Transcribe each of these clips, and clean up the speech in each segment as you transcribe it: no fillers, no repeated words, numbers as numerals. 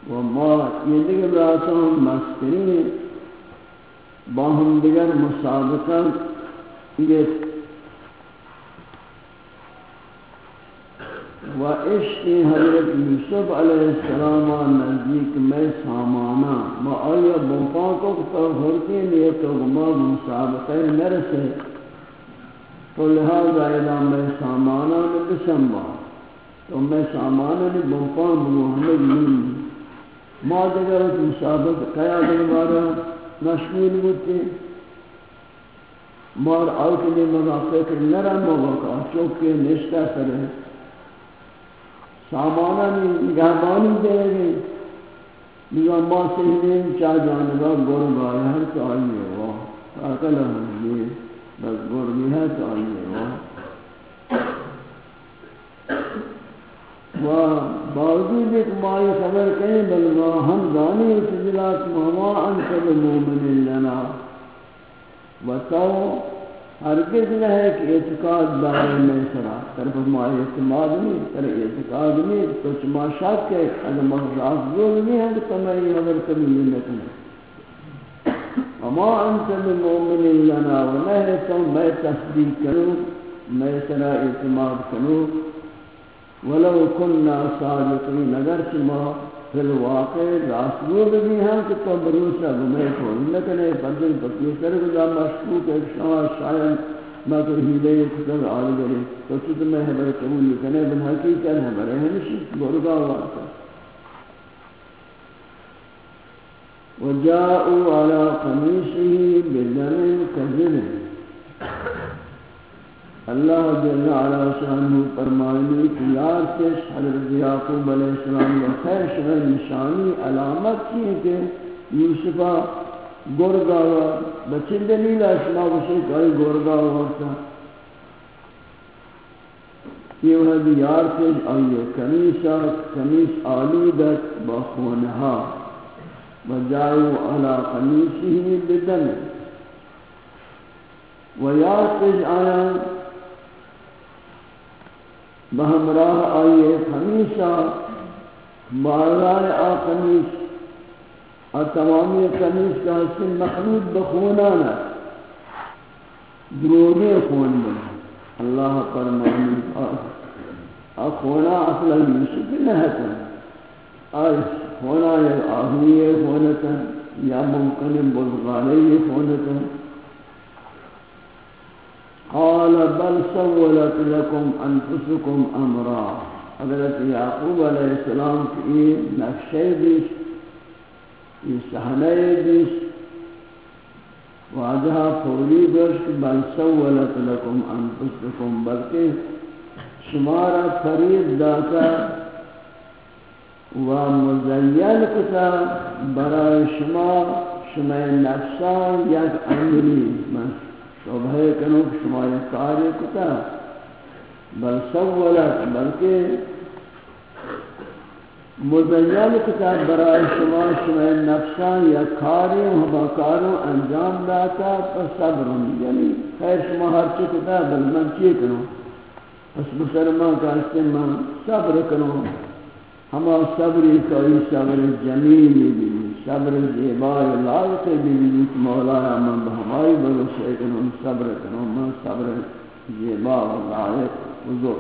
وما يدق براسهم مسكرين باهم دیگر مسابقہ یہ و عشق حضرت یوسف علیہ السلام نزدیک میں سامانا ما آیا بنفان کو ہوتی لیے تو ما مسابقہ نرسے تو لہذا الہ میں سامانا بسنبا تو میں سامانا بنفان محمد ما دیگر مسابقہ کیا دیگر مشغول ہوتے مار آؤٹ نے مگا فکر نرم ہوگا چوکے نشتہ کرے سامانہ نگہبانی دے گے نظام با سہلین چاہ جانبا گرگا ہے تو آئیے واہ اکل ہم یہ بس گرگی ہے تو آئیے واہ باوجود ایک مائی خبر کہیں بلگا ہم دانی اتجلات مہما انت بمومن لنا و تو ہرگز نہ ہے کہ اعتقاد دائر میں سرا طرف ہمارے اعتماد نہیں تر اعتقاد نہیں تو چما شک ہے اگر مغراض ظلم نہیں ہے تو میں یہ حضر کبھی نہیں کروں وما انت بمومن لنا و نہ ہے تو میں تصدیق کروں میں سرا اعتماد کروں ولو كنا صادقين اگر چما فی الواقع راسول بھی ہیں کہ تو بروسہ گمے کو لیکن یہ پردن پکی کر گزا مشکوک ایک شما شاید میں تو ہدایت کر آل گرے تو چود میں حبر قبول کرنے بن حقیقت حبر ہے نشی گرگا واقع وجاءوا على قميصه بدم كذب اللہ جل علا شانہ فرمائے کہ یار سے حضرت یعقوب علیہ السلام کا خیر شر نشانی علامت کی کہ یوسفہ گرگا ہوا بچے دلیل اشنا اسے کئی گرگا ہوا تھا یہ ہے یار سے آئیے کمیس آلودت بخونہا وجاؤ علی قمیصہ بدم ویار سے آیا بہمراہ آئیے خمیسہ بارائے قمیص اور تمامی قمیص کا حسن مخلوط بخونانا دروگے خون بنا اللہ فرمانی خونا اصلا یوسف نہتا خونا یا آہویے خونتا یا ممکن بلغالی خونتا قال بل سولت لكم انفسكم امرا حضرت یعقوب علیہ السلام کی نقشے بیش یہ صحنہ بیش واجہا فوری برشک بل سولت لكم انفسكم بلکہ شمارا فرید داتا و مزین کتا برای شما نقشان یک امری شبہ کنو شمائی کاری کتا بل سولت بلکہ مزین کتا برای شمائی نفسان یا کاری ہما کاروں انجام داتا پر صبرن یعنی خیر شما ہر چکتا بل من چی کنو پس بسرمان کہتے من صبر کنو ہما صبری کوئی صبر جمیلی بھی صبر زیبای لائق بھی مولایا من بہمائی بلوشے کنو صبر کنو من صبر زیبا و لائق حضور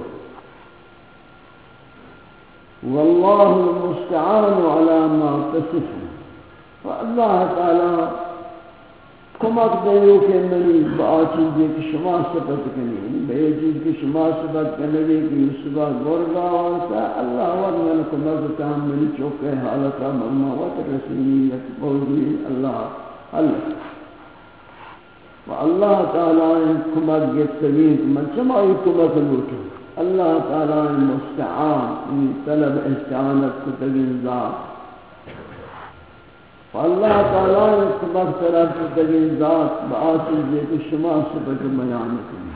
واللہ المستعان على ما تصفون فاللہ تعالی کمک دیو کہ منی با چیزیں کہ شما صفت کنی بے چیز کہ شما صفت کنی کہ یوسفہ گرگا ہوتا اللہ وقت میں کمک تاہم منی چوکے حالتا مرموت رسولیت بوضی اللہ و اللہ تعالی کمک گفتگیر من چمائی کمک لوٹو اللہ تعالی مستعان طلب استعانت کتگین ذات اللہ تعالی کمک طرف کتگین ذات بآسل جے کہ شما صفت بیان کنی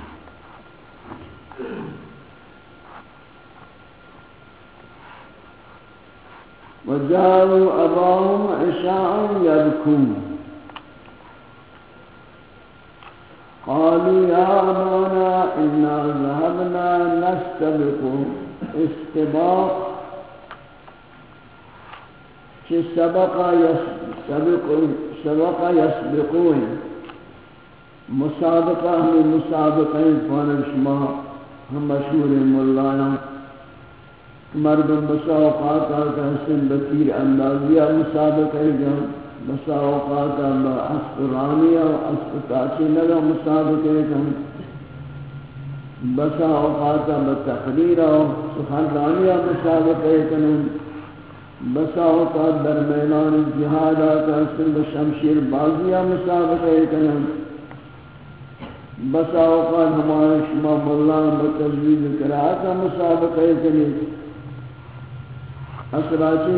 وجاءوا أباهم عشاء يبكون قالوا يا أبانا إنا ذهبنا نستبق استباق کہ سبق یسبقون مسابقہ ہمیں مسابقہ فانر شما ہم مشہور مولانا مردم بسا اوقات آتا حسن بطیر اندازیہ مسابقہ جان بسا اوقات آتا اسب رانیہ و اسب تاچی لگا مسابقہ جان بسا اوقات آتا تقریر و سخن رانیہ مسابقہ جان بسا اوقات در میدان جہاد آتا حسن بشمشیر بازیہ مسابقہ جان بسا اوقات ہمارے شما مولانا بتجوید قرآت مسابقہ جان اصلاتی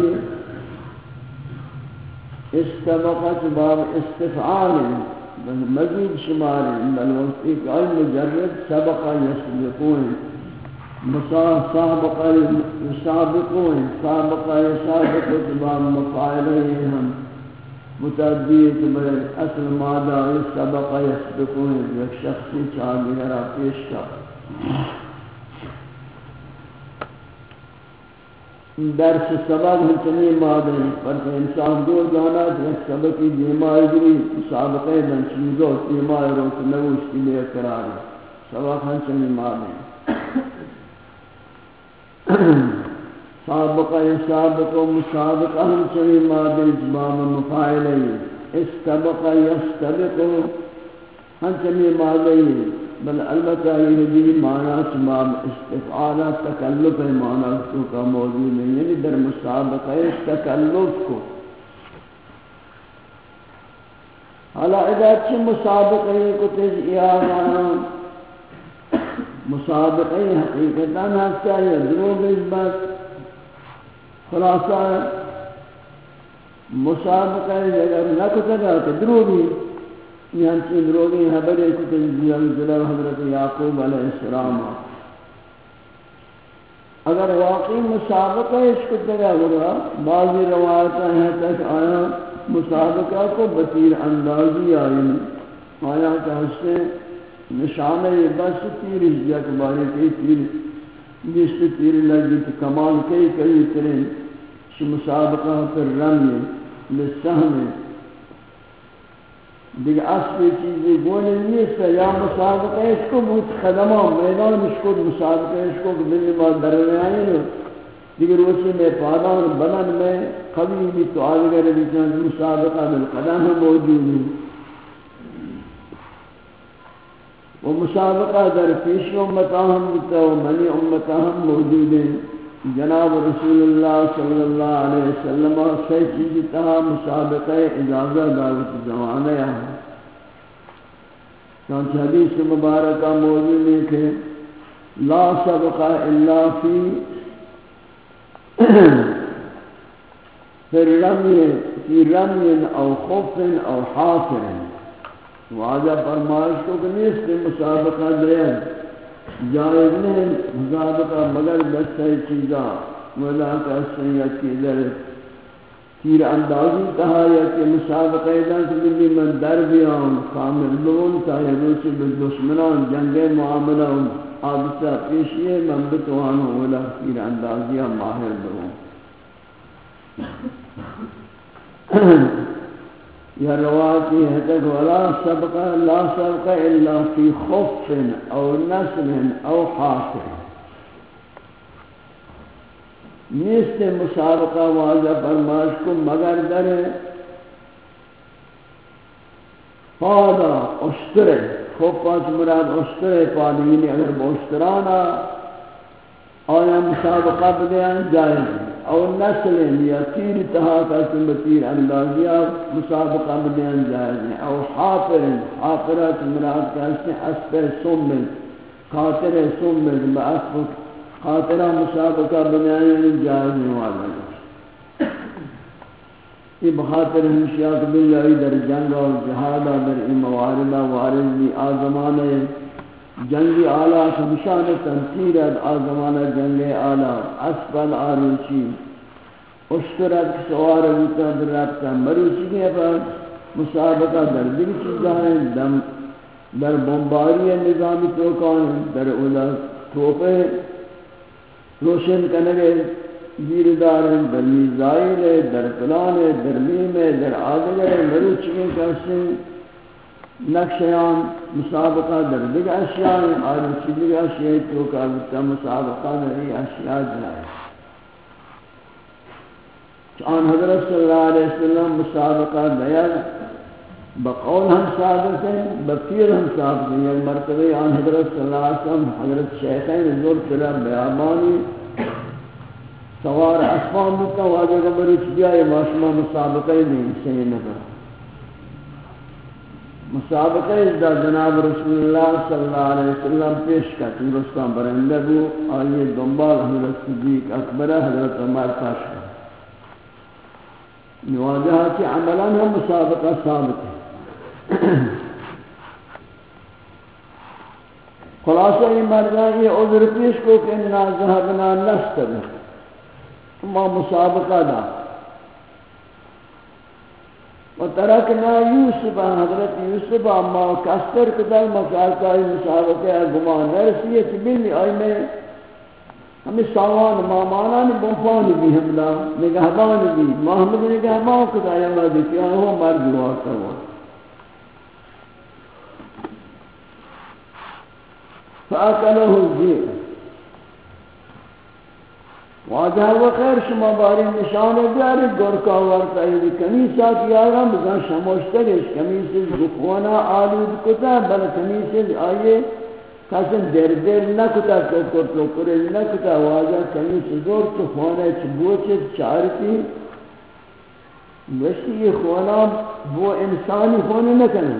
استبقت باب استفعال مزید شمار بل وقت ایک مجرد سبق یسبقون سابق یسابقون سابق یسابقت باب مفاعلہ ہم متعدیت بل اصل مادہ سبق یسبقون ایک شخصی چاہیے پیش کا درس سبب ہمچنی مادہ پر انسان دور جانا ایک سبب کی دیمائی گری مسابقہ دن چیزوں دیمائی روچ نوش کی لئے قرار ہے سبب ہمچنی مادہ سابقہ سابقہ مسابقہ ہمچنی مادہ اجبام مفاعلہ استبقہ یستبقہ ہمچنی مادہ بل البتہ یہ بھی معنی تمام استفعالہ تکلف معنی اس کا موجود ہے یعنی در مسابقہ تکلف کو حالا اذا چھ مسابقہ کو تجیانا مسابقہ حقیقتاً ہستا ہے دروب نسبت خلاصہ مسابقہ اگر نہ کتا تو دروبی یہاں چین روگی حبری کو تنزیل جلال حضرت یعقوب علیہ السلام اگر واقعی مسابقہ اس کو تگا ہوگا بعضی روایتیں ہیں تک آیا مسابقہ کو بطیر اندازی آئی آیا کہ اس سے نشانہ یہ بس تیر یک باری کئی تیر جس تیر لگی کمال کئی ترین مسابقہ پر رمی لسہم دیکھ اصلی چیزی گونے نہیں ہے یا مسابقہ اس کو بہت خدمہ میدان مشکل مسابقہ اس کو بلنی بات درنے آئے ہیں دیکھ روچی میں پادان بلن میں قبی بھی تو آدھگر لیکن مسابقہ بالقدم موجود ہے وہ مسابقہ در پیش امتہ ہم بتا و منی امتہ ہم موجود ہیں جناب رسول اللہ صلی اللہ علیہ وسلم سے چیزی تہا مسابقہ اجازہ دعوت زمانہ ہے چانچہ حدیث مبارکہ موجود ہے کہ لا سبقہ الا فی رمی او خوف او حافر واجہ فرمائش کو کہ نیست مسابقہ دیں جائز نہیں مسابقہ مگر بس ہے چیزاں مولا کا سیت کی در تیر اندازی کہا یا کہ مسابقہ دن سے بھی من در بیاؤں کامل لون تاہی روچی بالدشمنان جنگ معاملہ حادثہ پیشیے من بتوانوں مولا تیر اندازیہ ماہر لون یہ روایتی ہے کہ ولا سبق لا سبق الا فی خوف او نسل او حاصل نیست مسابقہ واضح فرمائش کو مگر در پادا اشترے خوف پانچ مراد اشترے پادینی اگر باشترانا آیا مسابقہ بدیان جائز او نسل یا تیر تہا تیر اندازیہ مسابقہ بدیان جائز ہیں او حافرات مراد کہتے ہیں اسپ سمن خاطر سمن باسف خاطرہ مسابقہ بدیان جائز ہیں والا یہ بخاطر ہمشیات باللہی در جنگ اور جہادہ در مواردہ وارد بھی آزمانے جنگی آلہ خمشان تنسیرت آزمانہ جنگ آلہ اسفل آروچی اشترت سوار ہوتا در رابطہ مروچی کے پر مسابقہ در دل چیزیں دم در بمباری نظامی توکان در اولا توپے روشن کنگے گیردار در میزائل در پلان در میم در آدگر مروچی کسی نقشیان مسابقہ در دیگر اشیاء آروچی دیگر اشیاء تو کابتا مسابقہ در ای اشیاء جنائے چان حضرت صلی اللہ علیہ وسلم مسابقہ دیر بقول ہم ثابت ہیں بفیر ہم ثابت ہیں یک مرتبہ آن حضرت صلی اللہ علیہ وسلم حضرت شیخین زور چلا بیابانی سوار اسفان بکتا واجہ کا بروچ دیا یہ معاشمہ مسابقہ نہیں صحیح نگر مسابقہ ازدہ جناب رسول اللہ صلی اللہ علیہ وسلم پیش کا تندرستان برندہ بو آئیے دنبال حضرت صدیق اکبر حضرت عمر پاش کا نواجہ کہ عملاً ہم مسابقہ ثابت ہے خلاصہ یہ مردان یہ عذر پیش کو کہ انہا ذہبنا نستبر ما مسابقہ دا وترکنا یوسف حضرت یوسف اما کستر کدل مسابقہ مسابقہ گمان نرسی ہے بلی آئی میں ہمیں ساوان مامانان بنفان بھی حملہ نگہبان بھی محمد نگہبان کتا یا مردی کیا ہوا مرد واقع ہوا فاکلہ الزیر واجہ وخیر شما باری نشان بیاری گرکا ورطا ایدی کمیسا کیارا بزن شموشترش کمیسیز گفوانا آلود کتا بل کمیسیز آئیے کسن در نکتا توکر نکتا واجہ کمیس زور تو خوانا چبوچے چارتی وشتی یہ خوانا وہ انسانی خوانا نکنا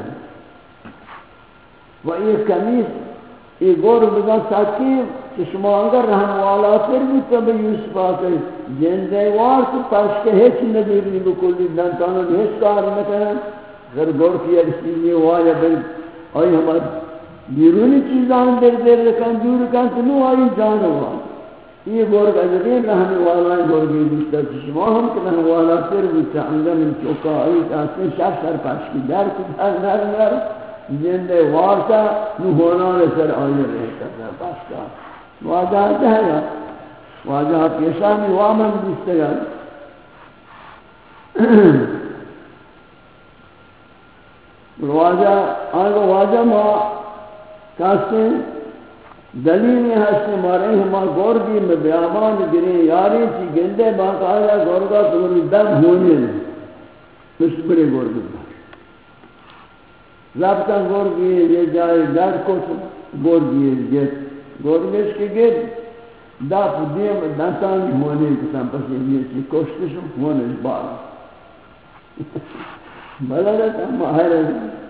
و یہ کمیس یہ گور بزن ساکی کہ شما اگر رہن والا پھر بھی تب یوسف آتے جندیوار تو پاس کے ہیچ ندیرنی بکلی دنتانو ہیچ کار نکنا اگر گور کیا رسی یہ واجہ بل آئی ہمارے بیرونی چیزان در رکن دور رکن تو نو آئی جان ہوا یہ گورگ ازدین رہنے والا ہے گورگی بیشتر چشما ہم کہ رہنے والا پھر بیتا اندر من چوکا آئی تاستے شخص سر پاش کی در کتر نر جندے وارتا نو ہونا سر آئی رہتا سر پاش کا واجہ ہے گا واجہ پیشانی وامن بیشتے گا واجہ آگا واجہ ما کاستے دلیل ہے کہ مارے ہما گورگی میں بیابان گرے یاری چی گندے باقایا گورگا تمہیں دم ہونے مشبرے گورگی رابطہ گورگی یہ جائے در کو گورگی گت گورگیش کے گت داپ دیم دانتان ہونے کتاں پس یہ چی کوشتشم ہونے بار بلدت ہم آئے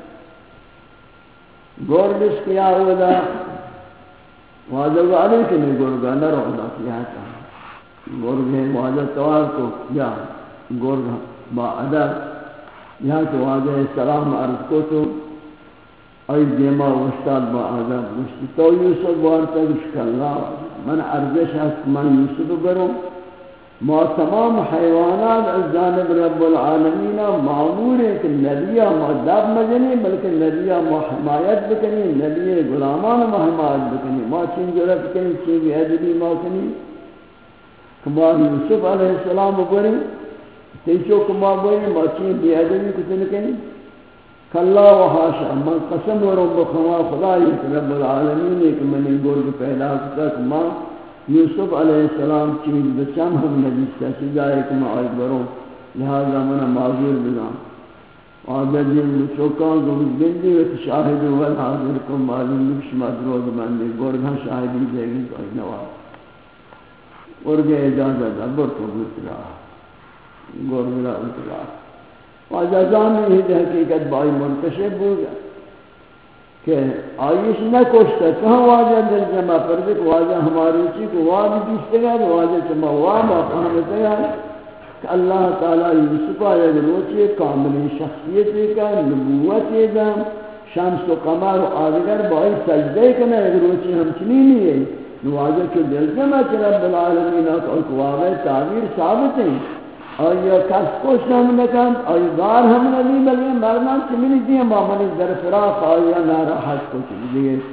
گورگیش کیا ہوگا واجب علی کے میں گورگا نہ رہا کیا تھا گورگے واجب توار کو یا گورگا با ادب یہاں تو واجب سلام عرض کو تو ای دیما استاد با ادب مشتی تو یوسف وارتا بشکلہ من عرضش هست من یوسف بروں ما تمام حیوانات از جانب رب العالمین معمور ہے کہ نبیہ معذب مجنی بلکہ نبیہ حمایت بکنی نبی غلامان حمایت بکنی ما چین جرت کنی چین بیعدبی ما کنی کما یوسف علیہ السلام بری تیچو کما بری ما چین بیعدبی کتن کنی کلا و حاشا من قسم و رب خدای رب العالمین ہے کہ من گرگ پیدا کتا کما یوسف علیہ السلام چیز بچم ہم نبیستا سجائے کہ میں آئیت بروں لہذا منا معذور بزام وعدد جن چوکان کو گندی و شاہد و حاضر کو معلوم نکشما دروگ مندی گرگاں شاہدی دے گی تو نواز گرگ اجازت ابر کو گترا گرگ را اترا واجازان میں ہی حقیقت بائی منتشب ہو گیا کہ آئیش نہ کوشتا کہاں واجہ در جمع پر دیکھ واجہ ہماری چی کو واجہ بیشتے گا واجہ چمہ واجہ فہمتے گا کہ اللہ تعالیٰ یوسف آیا روچے کاملی شخصیت کا نبوت دا شمس و قمر و آدگر بائی سجدے کنا ایک روچے ہم چنی نہیں ہے واجہ کے دل جمع چی رب العالمین اور واقع تعبیر ثابت ہیں اور یہ کس کوشنا ہم نکن اور یہ دار ہم نبی بلکہ مرمان چمینی دیئے مامنی در فراق آیا ناراحت کو چلی دیئے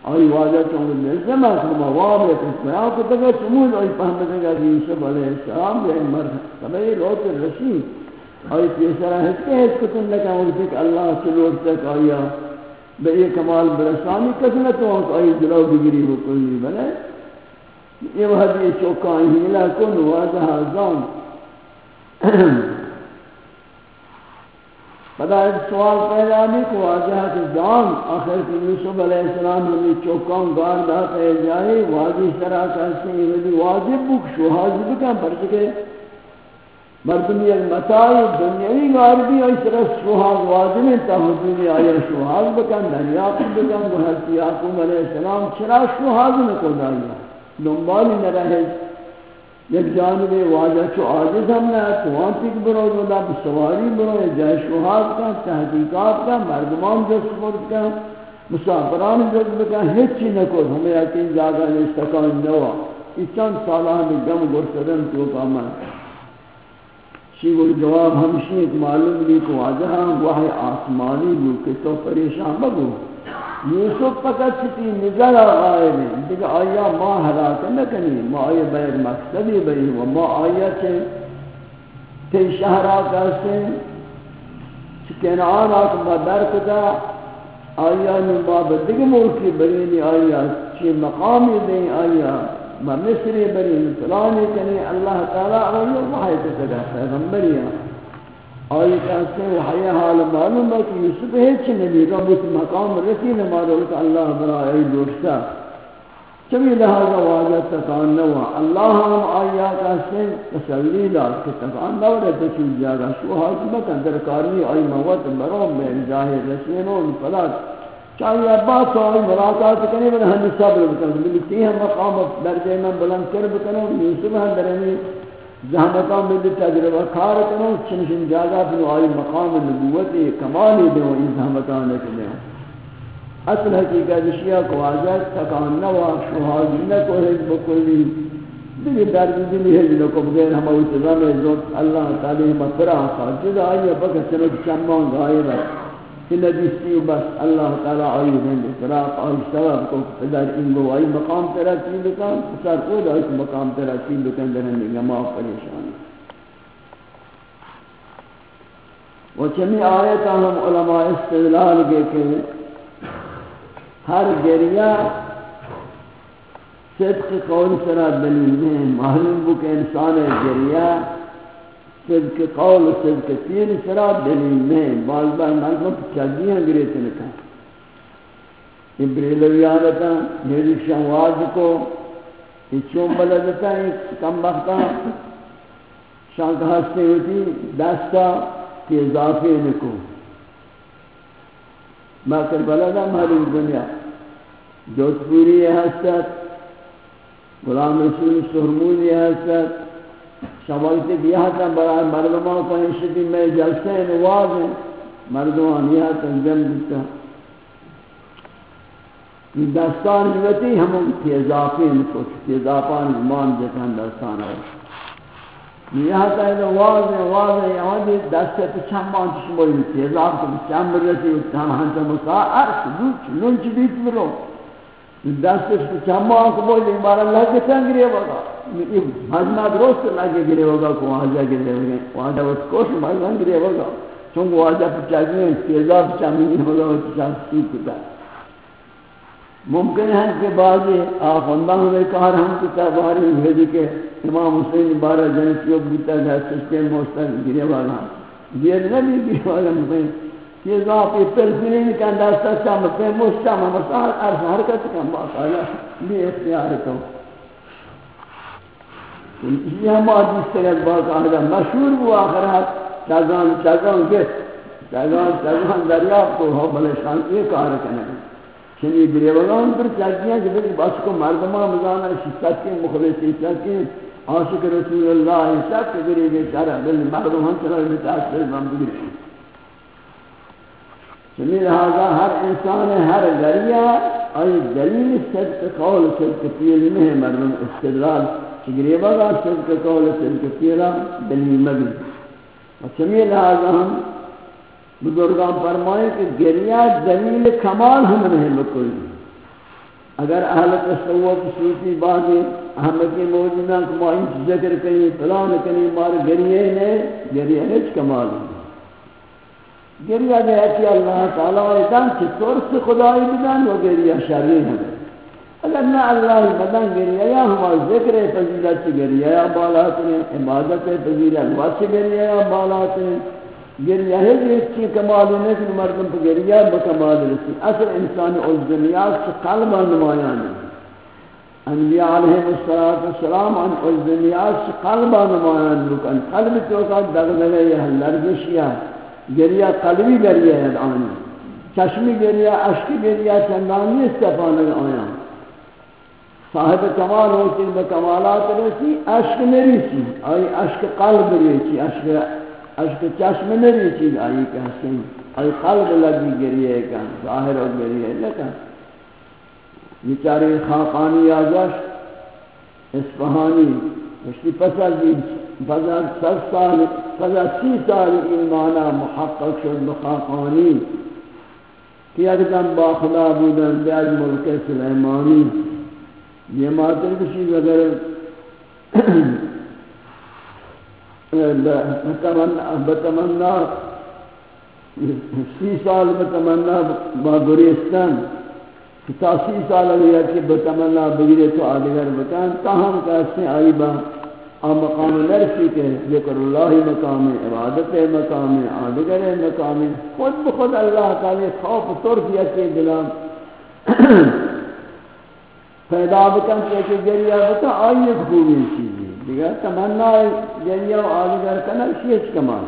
آئی واجہ چونکہ نزدم ہے کہ مواب ہے کہ بیان کو تکا سمود آئی فہمتے گا کہ یوسف علیہ السلام بھی ایک مرتبہ روت رسید آئی پیسرہ ہچ کتن لکا وقتی کہ اللہ چلوٹ تک آیا بے یہ کمال برسانی کسنتوں کہ آئی جلو بگری بکلی بلے یہ وحد یہ چوکاں ہیلا کن واضح ازام بدا ایک سوال پیدا بھی کہ واضح کہ جان آخر کہ یوسف علیہ السلام ہمیں چوکاں گار داتا ہے جائے واضح طرح کہتے ہیں یہ واضح بک شوحاظ بکن پرچکے مردمی ایک متاعی دنیاوی گار بھی اس طرح شوحاظ واضح میں تا حضوری آیا شوحاظ بکن دریاق بکن وہ حضرت یعقوب علیہ السلام چرا شوحاظ میں کو دایا دنبالی نہ رہے یک جانب واجہ چو عاجز ہم نہ توانتک برو دولا بسواری برو جائے شوحات کا تحقیقات کا مردمان جس مرد کا مسافران جس بکا ہچی نکو ہمیں یقین جاگا استقان نوا یہ چند سالہ میں گم گرسدن تو کامن شیور جواب ہمشی ایک معلوم لی کو واجہ وحی آسمانی بو کہ تو پریشان بگو یوسف فقط چتی نظر آئے میں دیکھ آیا ما حلاک نکنی ما آیا بیر مقصدی بری و ما آیا تی شہرہ کرسے کنعان آکھ ما درکتا آیا ما بدگ ملکی برینی آیا چی مقامی دیں آیا ما مصری برینی فلانی کنی اللہ تعالیٰ آیا وحی تسگا پیغمبری آئی کہتے ہیں وحی حال معلوم ہے کہ یوسف ہے چھ نبی رب اس مقام رسیل مارولک اللہ برای دوشتا چمی لہذا واجہ تکان نوا اللہ ہم آیا کہتے ہیں تسلی دار کہ تکان نوا رہتا چیز جاگا شو حاج بکن درکارنی آئی موت برو میں جاہی رسینون فلات چاہیے بات تو آئی ملاقات کرنے میں ہمیں صبر بکن ملتی ہیں مقام درجہ میں بلند کر بکنوں یوسف ہم درمی زحمتان میں تجربہ کار کروں چنشن جاگا پھر آئی مقام نبوت کمالی دیں ان زحمتان لکھنے اصل حقیقت اشیاء کو آجات تکان نوا شوحاظی نکو حجب کلی دیکھ درد دلی حجب کو بغیر ہم اتظام عزت اللہ تعالی مفرہ خواہ جدا آئی بکر چنک چمان غائب ہے کہ نبیستی بس اللہ تعالی آئی دیں فراق آئی سبب کو در ان گو آئی مقام ترقی بکن سر خود آئی مقام ترقی بکن در ہمیں گماء پریشانی و چمی آیتا ہم علماء استدلال کے کہ ہر گریہ صدق قول سرا دلیل میں معلوم بو کہ انسان گریہ صدق قول و صدق تیر سرا دلیل میں بعض بار نظم چلدیاں گریتے نکا ابریلویانتا میری شنواز کو یہ چون بلدتا ایک کم بختا شانک ہستے ہوتی دستا کی اضافی نکو باقر بلدہ محلوم دنیا جوتپوری حسد غلام رسول سہرموزی حسد شمالتی بیاہ تا برای مردمان کا انشدی میں جلسے نواز ہیں مردمان یہ تنجم دیتا یہ دستان جوتی ہم تیزافی نکوچ تیزافان زمان جتن دستان ہے یہ تا نواز ہیں واضح ہے یہاں دی دستے پہ چمان چشمولی تیزاف کو چمبر رسی اتحان ہنچا مسا ارس دوچ لنچ دیت برو دستے پہ چمان کو بولی بارا لگتا گرے بگا مجمع درست لگے گرے ہوگا کو واجہ گرے ہوگا واجہ اس کوش مجمع گرے ہوگا چونکہ واجہ پر چاہیے تیزاب چاہیے ہوگا وہ چاہیے کتا ممکن ہے کہ بعضی آخوندان ہوئے کار ہم کتا باری بھیجی کہ امام حسین بارہ جنسیوں بیتا گیا سسٹیم موسٹر گرے والا دیر نبی گرے والا ممکن تیزاب پرسنین کا اندازہ چاہم پہ موسٹر مساحر عرض حرکت کا باقالا بھی اختیار کرو یہ ہم آجیس طرح بات آگا مشہور وہ آخرات چاگان گت چاگان دریاب کو ہو بلے شانتی کار کرنے چنی گریوگان پر چاہتیاں کہ بلی بس کو مردمان مزانا شکت کے مخلصی چاہتی عاشق رسول اللہ شک گریوگے چارہ بلی مردمان چلا متاثر من بگری چنی لہذا ہر انسان ہر ذریعہ آئی دلیل صدق قول صدق فیل میں مردم استدلال گریبا کا صدق قول صدق فیلہ دلیل مگن اور چنی لہذا ہم بزرگان فرمائے کہ گریہ دلیل کمال ہم نہیں بکل اگر اہل تصوف صوفی بعضی احمدی موجودہ کہ ما انت ذکر کنی فلان کنی مار گریہ نے گریہ ہیچ کمال گریہ ہے کہ اللہ تعالیٰ ایتان چطور سے خدای بدن و گریہ شرعی ہے اگر نہ اللہ بدن گریہ یا ہمارا ذکر فضیلت گریہ یا بالات نے عبادت فضیلت واسع گریہ یا بالات نے گریہ ہے ایک چیز کمال نہیں کہ مردم پر گریہ بکمال رسی اصل انسان عزمیات سے قلبہ نمایان ہے انبیاء علیہ السلام عن عزمیات سے قلبہ نمایان لکن قلب توقع دغدغہ یہ لرزش یا گریہ قلبی گریہ ہے آنی چشمی گریہ عشقی گریہ چندانی استفانہ آیا صاحب کمال ہوتی بکمالات رسی عشق نریسی آئی عشق قلب ریسی عشق چشم نریسی آئی کہتے ہیں آئی قلب لگی گریہ کا ظاہر اور گریہ لکن بیچارے خاقانی آزش اصفہانی اشتی پسر فضل 30 سال ایمانہ محقق شد بخاقانی کہ اکدم باخدا بودن بیاج ملک سلیمانی یہ ماتر کسی وغیر بتمنا 30 سال بتمنا با گریستان تا 30 سال لیا کہ بتمنا بگیرے تو آدھگر بکان تاہم کہتے آئی با مقام نرسی کے ذکر اللہ مقام عبادت مقام آدھگر مقام خود بخود اللہ تعالی خوف ترکیہ کے دلام پیدا بکن کہ گریہ بتا آئی ایک خوبی چیزی دیگر تمنا گریہ و آدھگر کنر شیچ کمال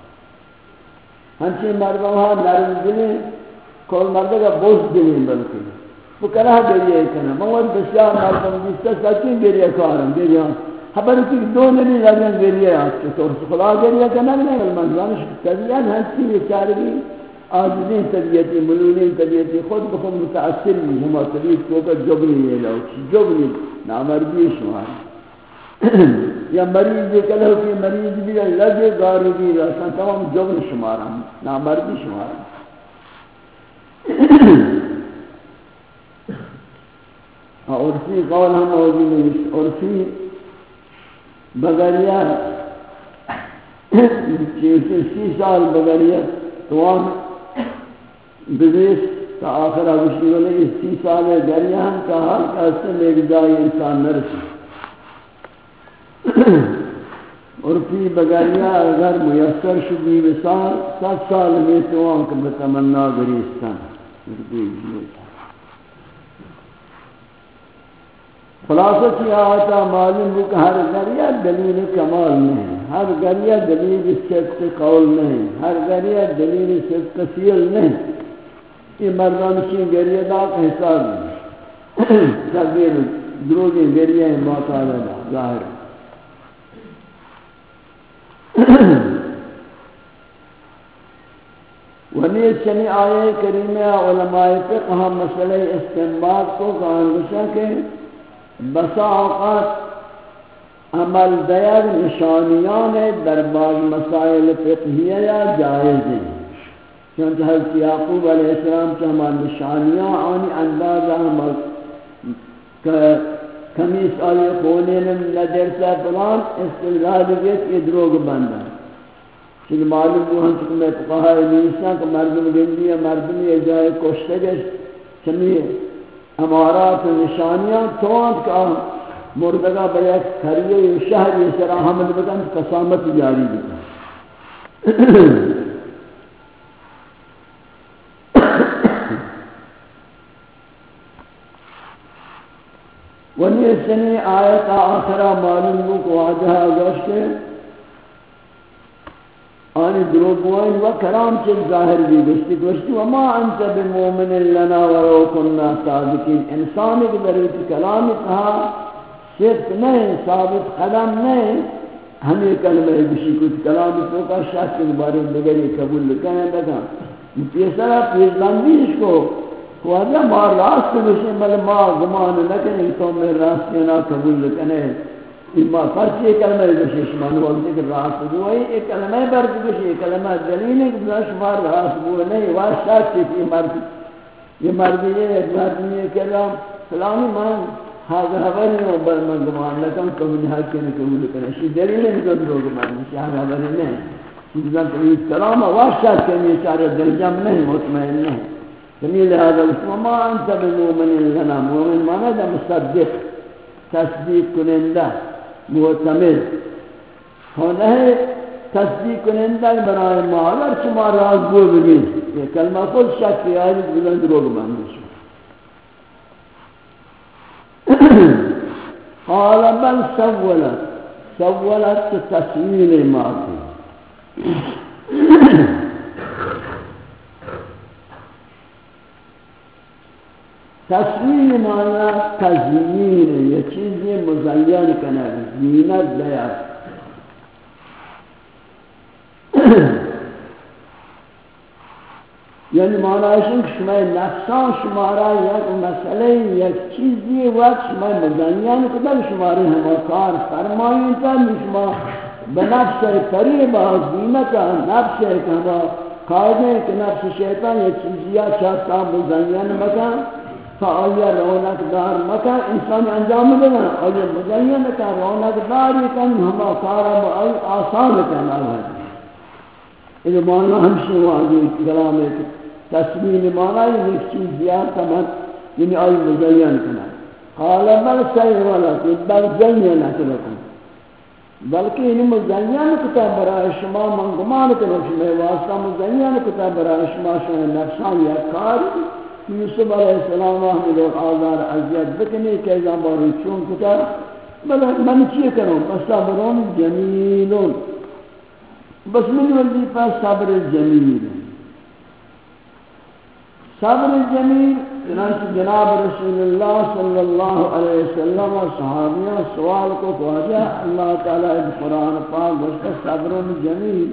ہنچی مردمہ نرم دلیں کول مردگا بوز دلیں بلکہ وہ کرا گریہ کنا مواد بسیار مردم جستا سچیں گریہ کارم گریہ خبر کی دو نہیں لگن گریہ آج طور سے خلا گریہ کنا نہیں المنزانش طبیعت ہنچی بیچارگی آجزین طبیعتی ملولین طبیعتی خود بخود متاثر بھی ہما طبیعت کو کر جبنی یہ لوچی جبنی نامردی شمار یا مریض بھی کلو کی مریض بھی لگے گاری بھی رسان تمام جبن شمارا نامردی شمارا عرفی قول ہم موجود ہے عرفی بغیریہ 30 سال بغیریہ توان بزیس تا آخر آگوشی والے اس 30 سال گریہ ہم کا حال کا اس سے لے جائے انسان نرسی عرفی بغیریہ اگر میسر شدی بسال 7 سال میں توان کا بتمنا گریستان خلاصہ کی آتا معلوم ہو کہ ہر گریہ دلیل کمال نہیں ہر گریہ دلیل صدق قول نہیں ہر گریہ دلیل صدق سیل نہیں یہ مردان کی گریہ دا کا حساب نہیں تغیر دروگی گریہ موقعہ ظاہر ونی چنی آئے کریمہ علماء فقہ مسئلہ استنباط کو کہانگوشا کہ بسا اوقات عمل دیگر نشانیان در بعض مسائل فقہیہ یا جائز ہیں چونکہ حضرت یعقوب علیہ السلام کے ہمارے نشانیاں آنی اندازہ کمیس آئی خونے ندر سے پلان استدلال دیت یہ دروگ بندہ چونکہ معلوم ہو ہم چکہ میں فقہاء نیسان کہ مردم گندی ہے مردم یہ جائے کوشتے گئے چمیئے امارات و نشانیاں توانت کا مردگا بیت کھریے شہر یہ سرا حمد بکن قسامت جاری بکن ونی سنی آیت آخرہ معلوم ہو کو واجہ گوشتے آنی دروگوائن و کرام چل ظاہر بھی گوشتی وما انت بمومن لنا ولو کننا صادقین انسانی کے ذریعہ کلامی کہا صرف نہیں ثابت قدم نہیں ہمیں کلمہ بشی کچھ کلامی تو کا شخص کے بارے میں بگری قبول لکھنے لگا پیسرہ پیزلاندیش کو واجہ ما راست بشی بل ما گمان نکنے تو میں راست نہ قبول لکھنے ما فرچ یہ کلمہ بشی شمان وقتی کہ راست بوئی ایک کلمہ برد بشی ایک کلمہ دلیل ہے کہ شمار راست بوئی نہیں واشتاک چیز یہ مردی یہ مردی یہ کہہ رہا فلانی من حاضر خبری و بر من گمان لکم کمی حق کنی قبول کنی شی دلیل نکن دو گمان شی حاضر خبری نہیں چیزاں کمی کلام واشد کنی چارہ درجم نہیں مطمئن نہیں کمی لہذا ما انت بمومن لنا مومن مانا دا مصدق تصدیق کنندہ معتمد ہونا ہے تصدیق کنندہ برای ما اگر شما راز گو بگید یہ کلمہ خود شک کی آیت بلند روگ بندش قال بل سولت تسویل ما کی تسویل مانا تزیین یہ چیزیں مزین کنر زینت دیا یعنی معنی ہے کہ شما نفسان شمارا یک مسئلہ یک چیزی وقت شما مزین کدر شماری ہما کار فرمائیں تا شما بنفس قریبا زینتا نفس ہما قائدیں کہ نفس شیطان یک چیزیا چاہتا مزین مکان آیا رونق دار مکان انسان انجام دینا آیا مزین کا رونق داری کن ہما کارا بآئی آسان کن آواز یہ معنی ہمشہ واضح کلام ہے کہ تصویر معنی ایک چیز زیادہ تمام یعنی آئی مزین کنا قال بل سیولت بل زینت لکن بلکہ یعنی مزین کتا برای شما من گمان کنو شما واسطہ مزین کتا برای شما شما نفسان یا کاری یوسف علیہ السلام احمد و آزار عزیت بکنی کہ زباری چون کتا بلکہ من چیئے کروں بس صبرون جمیلون بس من وظیفہ صبر جمیل صبر جمیل چنانچہ جناب رسول اللہ صلی اللہ علیہ وسلم و صحابیہ سوال کو پہنچا اللہ تعالیٰ قرآن پاک گوشتا صبر جمیل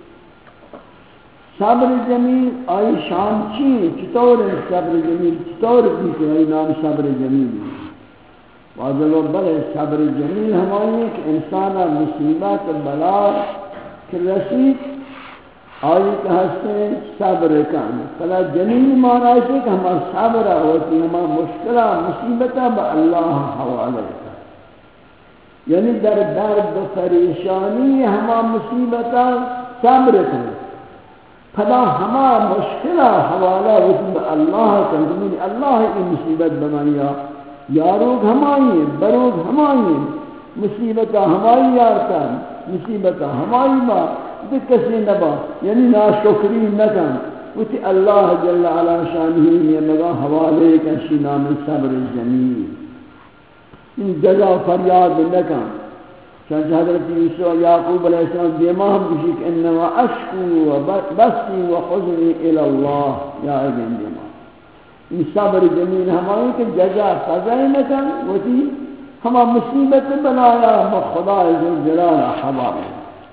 صبر جمیل آئی شان چی چطور ہے صبر جمیل چطور بھی آئی نام صبر جمیل واضح بلے صبر جمیل ہماری کہ انسان مصیبت بلا کہ رسید آئی کہ ہستے صبر کام فلا جمیل معنی ہے کہ ہمارا صبر ہوتی ہمارا مشکلہ مصیبتہ با اللہ حوالے یعنی در درد و پریشانی ہمارا مصیبتہ صبر کریں فلا ہما مشکلہ حوالہ وطن اللہ کریں اللہ کی مصیبت بنایا یاروگ ہمائی بروگ ہمائی مصیبتہ ہمائی یارتا مصیبتہ ہمائی با کسی نبا یعنی ناشکری نکن وطی اللہ جل علا شانہی یہ مگا حوالے کنشی نام صبر جمیل ان جزا فریاد نکن چنانچہ حضرت یوسف و یعقوب علیہ السلام دیما ہم کشی کہ انما اشکو و بستی و حزنی الاللہ یا اگن دیما ان صبر جمیل ہمارے کہ جزا فضائی نکن وطی ہما مصیبت بنایا خدا جلال حوالے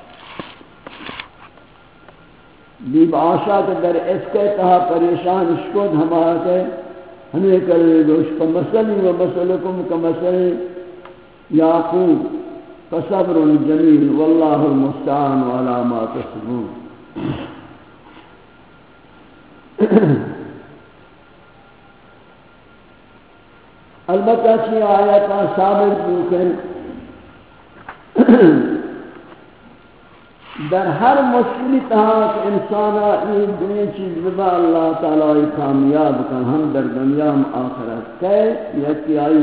بیب آشا کے در اس کے تہا پریشان اشکود ہمارا کہ ہمیں کرے گوش کا مسئلی و مسئلکم کا مسئل یعقوب فصبر جمیل واللہ المستعان علی ما تصفون البتہ چی آیتا ثابت کیونکہ در ہر مشکلی تہا کہ انسانا یہ دنیا چیز بدا اللہ تعالی کامیاب کن ہم در دنیا ہم آخرت کہ یکی آئی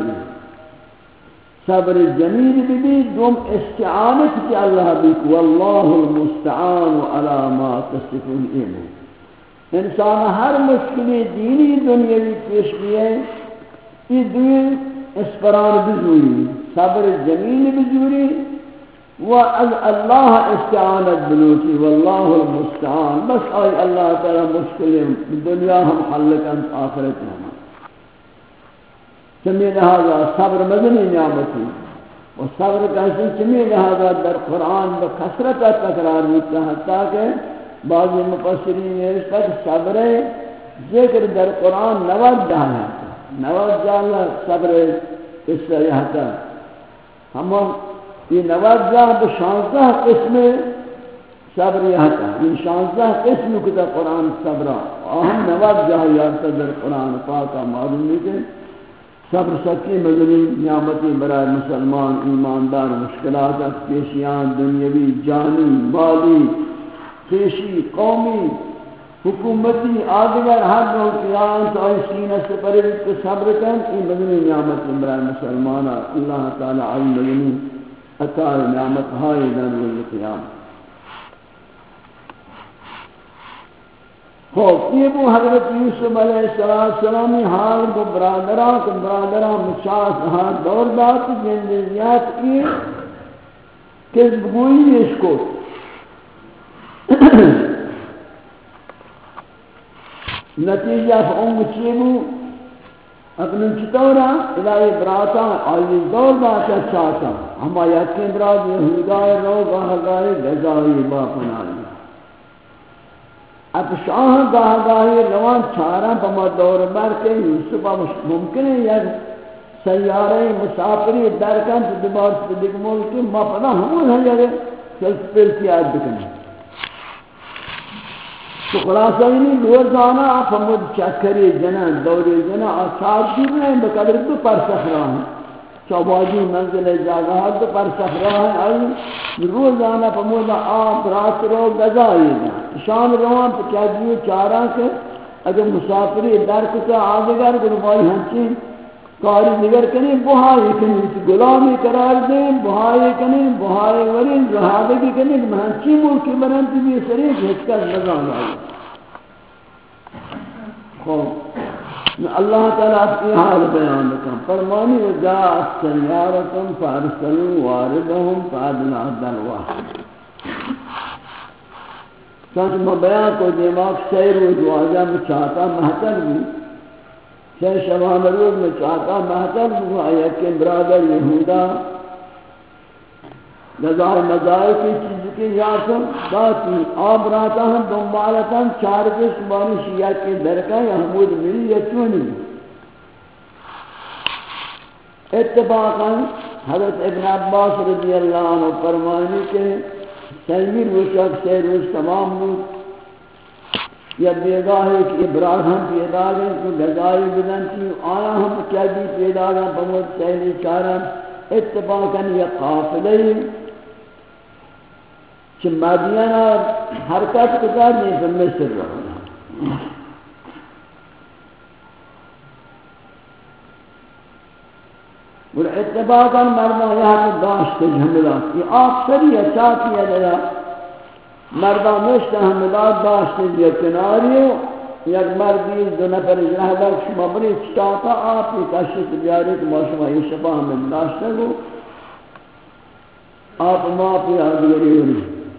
صبر جمیل بھی دوم استعانت کی اللہ بیک واللہ المستعان علی ما تصفون ایمون انسان ہر مشکلی دینی دنیاوی پیش کیے یہ دین اسپران بزوری صبر جمیل بزوری واللہ استعانت بلوچی واللہ المستعان بس آئی اللہ تعالی مشکلیں دنیا ہم حلکن آخرت ہم چمی لہذا صبر مدنی نعمتی و صبر کیسے چمی لہذا در قرآن بکثرت تکرار ہوتا ہے تاکہ بعض مفسرین نے اس تک صبر ذکر در قرآن 90 جالا صبر اس سے یہاں ہم یہ 90 بشانزہ قسم صبر یہاں ان 16 قسم کتا قرآن صبرہ اہم 90 یارتا در قرآن پاکا معلوم ہے کہ صبر سکی مدنی نعمتی برای مسلمان ایماندار مشکلات پیشیان دنیاوی جانی مالی پیشی قومی حکومتی آدگر ہر نوع قیام تو آئی سینہ سے پریوت کے صبر کن این مدنی نعمت برای مسلمان اللہ تعالی علی مدنی عطا نعمت ہائی در روز قیام. خوب یہ وہ حضرت یوسف علیہ السلام حال کو برادران مشاہد ہاں دور دات جندیات کی کذب گوئی اس کو نتیجہ فعونگ چیبو اپنے چطورا الہی براتا آئی دور داتا چاہتا ہما یکی براد یہودائی رو گاہ گاہی گزائی باپنائی اب شاہ گاہ گاہی روان چارا پما دور بر کے یوسف ممکن ہے یک سیارہ مسافری درکن تو دبار سے دیکھ ملکی ما پدا ہمون ہے یعنی چلت پلتی آج بکنے تو خلاصہ نہیں روزانہ آپ ہمود چکری جنہ دوری جنہ آساد دور رہے ہیں بقدر تو پر سخرا ہیں چوباجی منزل جاگہات تو پر سخرا ہیں آئی روزانہ ہمود آپ رات رو گزائی گا شام روان تو کیا دیو چارہ کے اگر مسافری در کتا آدھگر گرفائی ہنچین کاری دیگر کنی بہائی کنی غلامی قرار دیں بہائی کنی بہائی ورین رہادگی کنی ہنچی ملکی برنتی بھی سریح ہچ کر نظام آئی. خوب اللہ تعالیٰ اپنی حال بیان لکھا فرمانی وجاءت سیارتم فارسلوا واردهم فادنا دلوا چونکہ میں بیان کو دماغ سیر و دعاجہ میں چاہتا محتر بھی چھ شبان روز میں چاہتا محتر بھی آیا کہ برادر یہودا نظار مزار کی چیز کی یاسم باتی آب راتا ہم دنبالتا چار کے شبانی شیعہ کے درکہ یا حمود ملی یتونی اتفاقا حضرت ابن عباس رضی اللہ عنہ فرمانی کے سیمیر وچک سے روز تمام بود یا بیگاہ کہ ابراہ ہم پیدا گئے تو گزائی بدنتی آیا ہم کیا جی پیدا گئے بمود سیلی چارم اتفاقا یا قافلی کہ مدینہ حرکت کتا نہیں تو مصر رہا اور اتفاقا مردان یہاں داشت جھملات یہ آخری اچاتی ہے دیا مردان مشت حملات داشت یہ کناری یک مردی دو نفر اجرہ لگ شما بری چاہتا آپ یہ کشت بیاری کہ ما شما یہ شفا ہمیں داشتا گو آپ معافی آدھگری ہوئی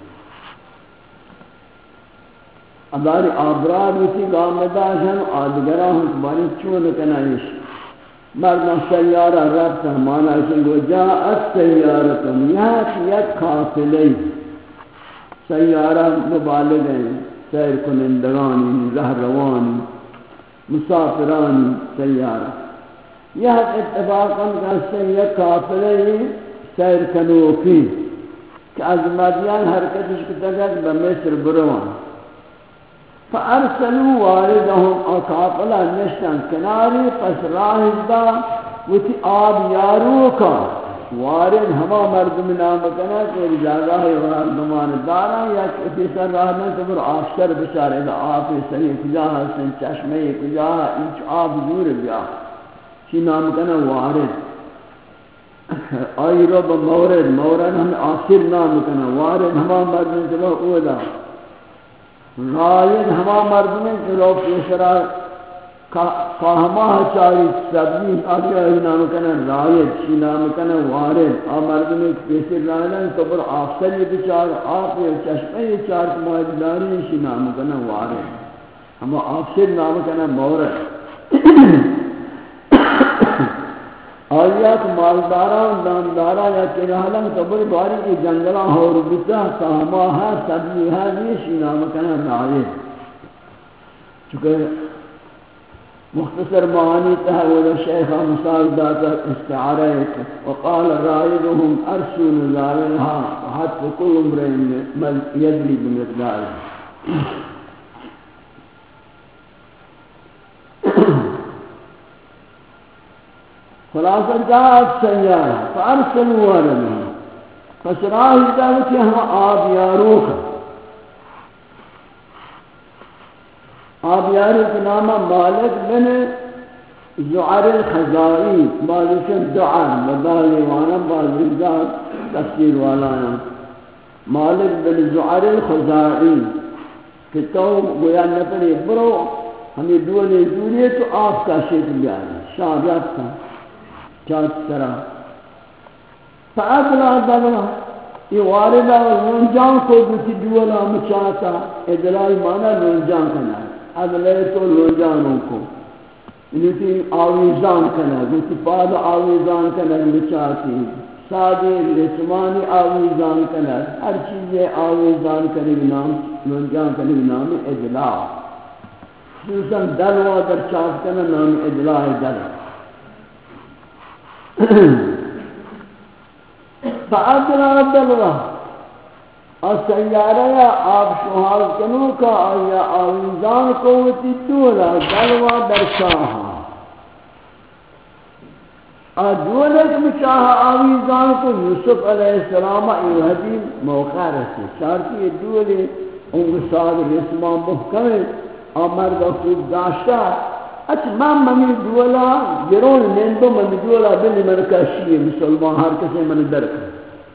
اداری آبرار ہوتی گام داشن آدھگرہ ہم کباری چون کنائش مردان سیارہ رب سہمانا اسنگو جاءت سیارتم یہاں یک قافلی سیارہ مبالغ ہیں سیر کنندگانی رہروانی مسافرانی سیارہ یہ اتفاقاً کہتے ہیں یک قافلی سیر کنوکی کہ از مدین حرکتش کتگت بمصر بروان فارسلوا واردهم اقافلا نشتن کناری پس راہ دا وتی آب یارو کا وارد ہما مردم نام کنا کہ جاگہ ہے مردمان دارا یا کسی سر راہ میں تو آفسر بچارے دا آپ سری کجا حسن چشمے کجا انچ آب دور بیا چی نام کنا وارد آئی رو بمورد مورد ہم آخر نام کنا وارد ہما مردم چلو اودا رائد ہما مردمیں کہ لوگ پیشرا فاہمہ چاری سبزی آگے نام کنا رائد شی نام کنا وارد آ مردمیں پیشر رائدن تو پر آفسر یہ بچار آپ چشمہ یہ چار معاہداری شی نام کنا وارد ہما آفسر نام کنا مورد آیات مالداران دامداران یا کنالان تبر باری کی جنگلان ہور بتا ساماہا سبیہا نیشی نام کنا رائد چونکہ مختصر معانی تحول شیخ مثال داتا استعارہ وقال رائدهم ارسول زائرها حتی کل امرین یدری بمقدار خلاصہ جاءت سیارہ فارسلوا ولدها پس راہ داد کہ ہم آبیاروں کا آبیاروں کا نام مالک بن زعر الخزائی مالک دعر مدالی وانا بازدار تفسیر والا مالک بن زعر الخزائی کہ تو گویا نپری برو ہمیں دولی تو آپ کا شکل بیاری شاہ یافتا چاہت طرح فأدلا دلوا یہ واردہ لنجان کو دوتی دولا مچاہتا ادلائی مانا لنجان کنا ادلے تو لنجانوں کو انہی آویزان کنا دوتی پاد آویزان کنا مچاہتی سادی لسمانی آویزان کنا ہر چیز آویزان کنے بنام لنجان کنے بنام ادلا خصوصا دلوا در چاہت کنا نام ادلا دلوا فأدلا دلوا اور سیارہ یا آپ شہال کنو کا یا آویزان قوتی دولا دلوا در شاہا اور دولا کم شاہا آویزان کو یوسف علیہ السلام ایو حدیم موقع رسے شارتی دولی انگو سال رسمان محکمے اور مرد خوب داشتا اچھ من دولا گرون نندو من دولا بلی من کشی مسلمان ہر کسی من درکن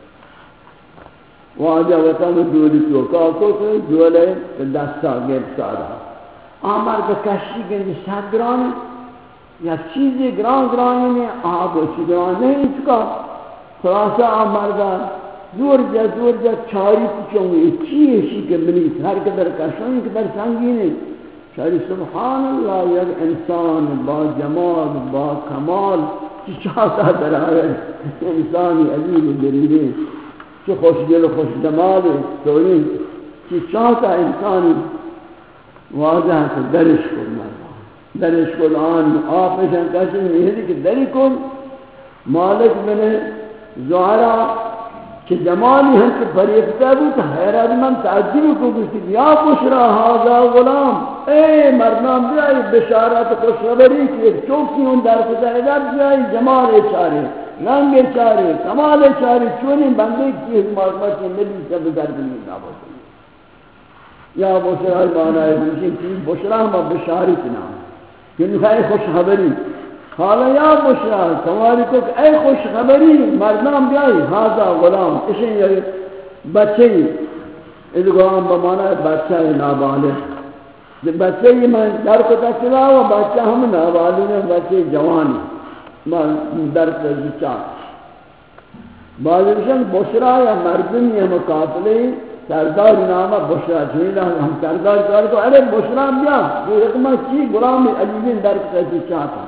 واجہ وطن دولی تو کاکو تو دولے دستا گیب سارا آمار کا کشی گنجی سات گرانی یا چیزی گران میں آب اچھی گران نہیں چکا خلاصا آمار کا زور جا چاری پچھوں گے چیئے کہ منیت ہر قدر کشن قدر سنگینے چاری سبحان اللہ یک انسان با جمال با کمال چی چاہتا در آئے انسانی عزیز دریدے چی خوش دل و خوش دمال توری چی چاہتا انسانی واضح ہے کہ درش کن مرد درش کن آن آپ ایسان کہتے ہیں کہ دری کن مالک بن زہرہ کہ جمالی ہم سے فریفتہ بھی تو حیرات من تعجب کو کسی یا بشرا حاضر غلام اے مردان بیائی بشارت خوشخبری کی چوکی ان در کتائدار بیائی جمال چارے رنگ چارے کمال چارے چونی بندے کی حکمت نبی سے بدر دنی نابود یا بشرا مانا ہے بشرا ہم بشارت نام کہ نخواہ خوشخبری قال یا بشرا تمہاری کو اے خوشخبری مردان بیائی حاضر غلام اسے یہ بچے اس غلام بمانا ہے بچہ نابالغ بچے ہی میں در کو تکلا ہوا بچہ ہم نابالغ ہیں بچے جوانی میں در کو زچا بازرشن بشرا یا مردم یا مقابلے سردار نامہ بشرا جویلہ ہم سردار کر تو ارے بشرا بیا وہ رقمہ چی غلام عجیبین در کو زچا تھا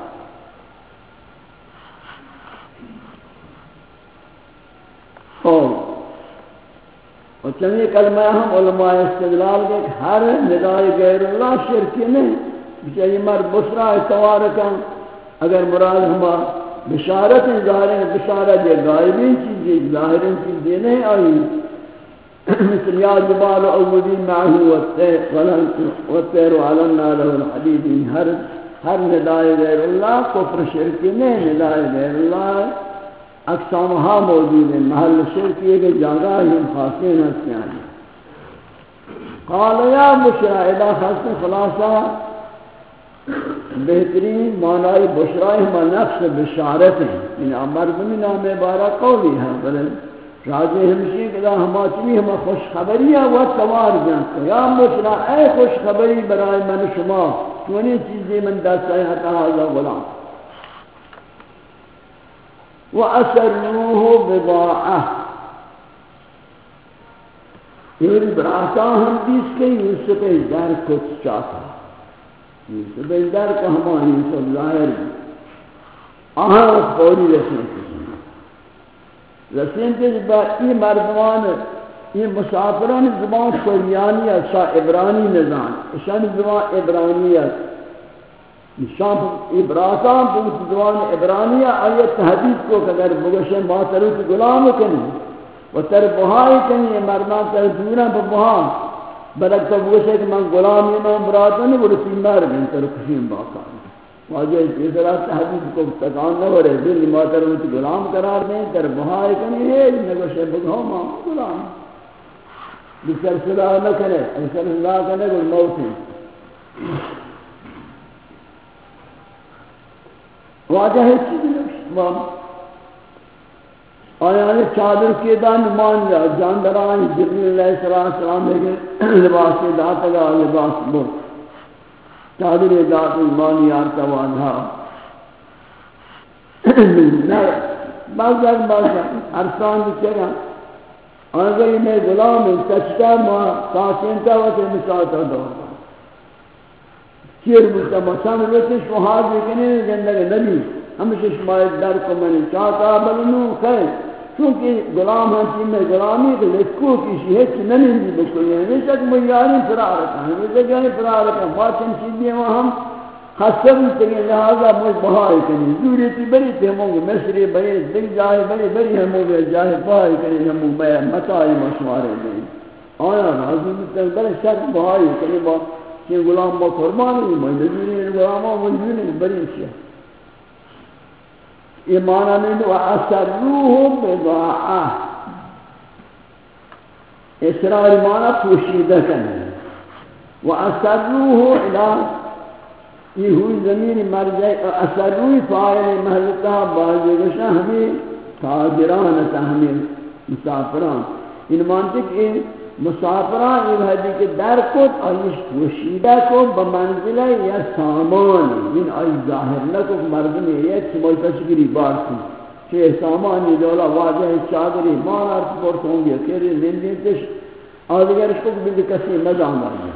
اور چنین کلمہ ہم علماء استدلال کے ہر ندائی غیر اللہ شرکی نہیں بچہ یہ مرد بشرا اتوارکا اگر مراد ہما بشارت ظاہر ہے بشارت یہ غائبین چیزیں ظاہرین چیزیں نہیں آئی مثل یا جبال اولین معہو والتیر علمنا له الحدید ہر ندائی غیر اللہ کفر شرکی نہیں ندائی غیر اللہ اقسامها موجود ہیں محل شرک یہ کہ جگہ ہم خاصین ہستے ہیں قال یا بشرا اذا خاص خلاصہ بہترین معنی بشرا ہم نفس بشارت ہیں ان امر بن نام عبارت قولی ہے بلے راجے ہمشی کہ ہم چنی ہم خوشخبری و توار جان یا بشرا اے خوشخبری برائے من شما کونی چیزیں من دست ہے ہذا غلام وَأَسَرُّوهُ بِضَاعَةً یہ براتا ہم دیس کے یوسف در کچھ چاہتا یوسف در کا ہمانی یوسف ظاہر آہاں فوری رسین کے یہ مردمان یہ مسافران زبان سوریانی ہے عبرانی نظام شان زبان عبرانیت شام ابراہیم بہت زبان عبرانیہ آیت تحدید کو اگر بگشن ماترو کی غلام کنی و تر بہائی کنی یہ مردان تر دورا بہا بلک تو بگشن کہ من غلامی من براتنی و رسی مر گئن تر کشیم باقا واجہ اس طرح تحدید کو تکان نہ ہو رہے دل محترم کو غلام قرار دیں در بہائے کنی ہے نگو شبک ہو ماں غلام بسر صلاح نہ کرے بسر صلاح کرنے کو موت ہے واجہ ہے چیز آیان چادر کے دان مان جا جاندران جبریل علیہ السلام کے لباس کے داتگا لباس بہت چادر ذات ایمان یارتا وانہا بعض ارسان بچے گا آنگئی میں غلام کچھتا ماں ساکینتا وقت مساعتا دورتا چیر بلتا مسان روچے شوہاد بکنے زندگی نبی ہمیشہ شمایت در کو میں نے چاہتا بلنو خیر چونکہ غلام ہنچی میں غلامی تو لکھو کسی ہے کہ نہیں بھی بکلی ہے ہمیشہ کہ میاری فرارکا ہمیشہ کہ فرارکا فاتن چیزیں وہاں ہم خاصر تگیں لہذا مجھ بہائی کنی دوری تی بری تی ہموں گے مصری بری دل جاہے بری ہموں گے جاہے بہائی کنی ہموں میں متائی مشوارے دیں آیا راضی بکر بری شک بہائی کنی با کہ غلام با قربانی میں دوری غلامہ منجوری بری شک یہ معنی نہیں وَأَسَرُّوهُ بِضَاعَةً اسرار معنی پوشیدہ کرنے وَأَسَرُّوهُ الى یہ ہوئی زمین مرجع اثروی فائل محلتہ بازی گشا ہمیں تاجرانتا ہمیں مسافران ان مانتے کہ مسافران یہ حدی کے در کت آئیش پوشیدہ کو بمنزلہ یا سامان ان آئی ظاہر نہ کو مردم یہ سمجھ تشکری بار کی کہ سامان یہ دولا واجہ چادری مانا سپورت ہوں گے کہرے لندین تش آدھگرش کو بھی کسی مدام آئیے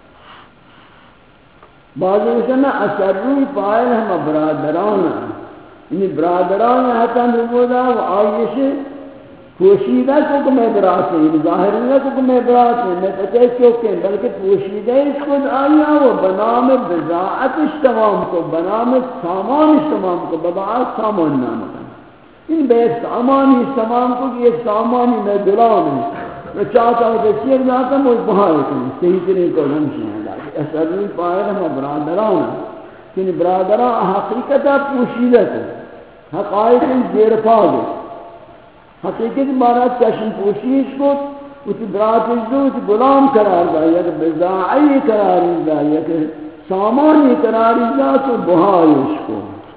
بعضی وشنا اثر روی پائل ہم برادران یعنی برادران حتی نبودا و آئیش پوشیدہ کو میں برات ہیں ظاہر نہ کو میں برات ہیں میں پتہ کیوں کہ بلکہ پوشیدہ اس خود آیا وہ بنام بضاعت تمام کو بنام سامان تمام کو بضاعت سامان نام ہے ان بے سامان تمام کو یہ سامان میں غلام ہے میں چاہتا ہوں کہ چیز لاتا ہوں وہ بہار کریں صحیح طریقے کو ہمشہ ہیں اثر نہیں پائے ہم برادران کہ برادران حقیقتا پوشیدہ کو حقائق زیر پاگے حقیقت مانا چشم پوشیش کو اسی برات جو غلام قرار دا یا کہ بضاعی قرار دا یا کہ سامانی قرار دا تو بہایش کو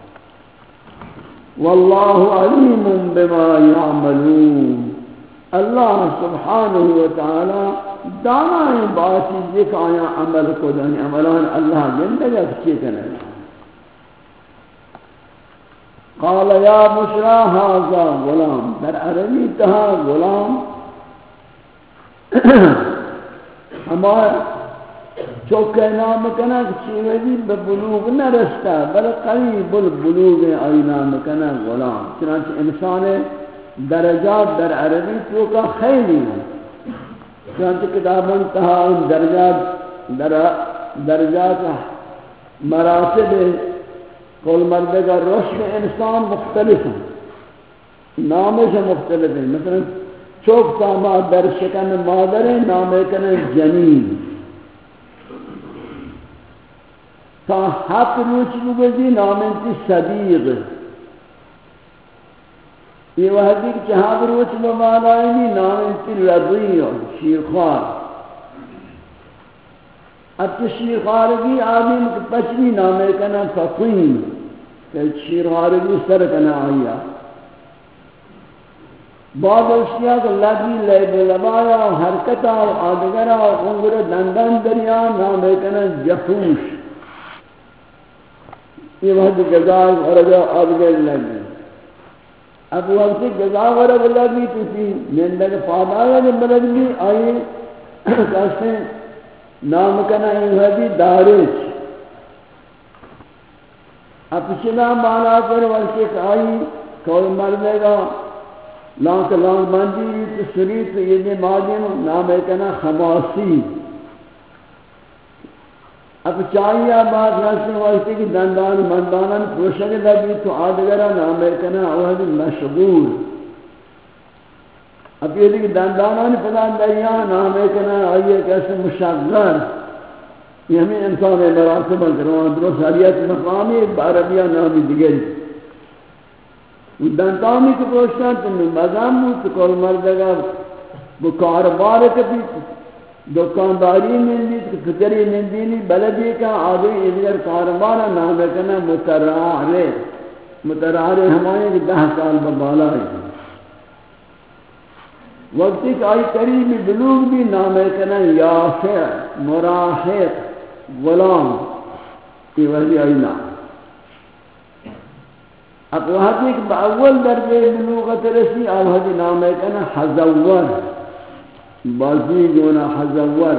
واللہ علیم بما یعملون اللہ سبحانہ وتعالی دانا ہے باتی ذکر آیا عمل کو دانی عملان اللہ زندگی اچھی کرنے قال یا بشرا هذا غلام در عربی کہا غلام ہمارا چوکہ نام کنا چیزی ببلوغ نہ رستا بل قریب البلوغ آئی نام کنا غلام چنانچہ انسان درجات در عربی چوکہ خیلی ہے چنانچہ کتاباں کہا درجات مراتب کل مردے کا رشد انسان مختلف ہیں نامے سے مختلف ہیں مثلا چوک تاما در شکن مادر نامے کنے جنین تا حق روچ بگزی نامے تی صدیق یہ وحدی کہ حق روچ بمانائنی نامے تی رضیع شیرخوار اب تو شیرخوارگی آدم پچوی نامے کنا فقیم کہ شیرخوارگی سر کنا آیا بعض اشیاء کہ لگی لیب لبایا و حرکتا و آدگرہ و خنگر دندن دریا نامے کنا جفوش یہ وقت جزائے ورگا آدگر لگی اب وقت جزائے ورگا لگی تھی نندگ فادایا جب لگی آئی کہتے ہیں نام کنا یہ دارش اب چنا مانا کر ورشک آئی کوئی مردے گا لانک لانک بندی تو شریف یہ مادم نام کنا خماسی اب چاہیے بات رسل وقتی کی دندان مندانن پروشک لگی تو آدگرہ نام کنا اوہد مشغول اب یہ دیکھ دندانان فلان دریا نام کنا آئیے کیسے مشغل یہ ہمیں انسان مراتب کروانا درست حریت مقامی عربیہ نامی دیگری دنتانی کو پوچھتا تو مذہب ہوں تو کل مردگا وہ کاربار کبھی دکانداری نندید کتری نندینی بلدی کا آدھوی ادھر کاربارا نام کنا مترارے ہمائیں 10 سال ببالا ہے وقتی کہ آئی قریبی بلوغ بھی نام کنا یافع مراحق غلام یہ وحدی آئی نام اب وحدی کہ باول درجے بلوغت رسی آوہدی نام کنا حزور بازی گونا حزور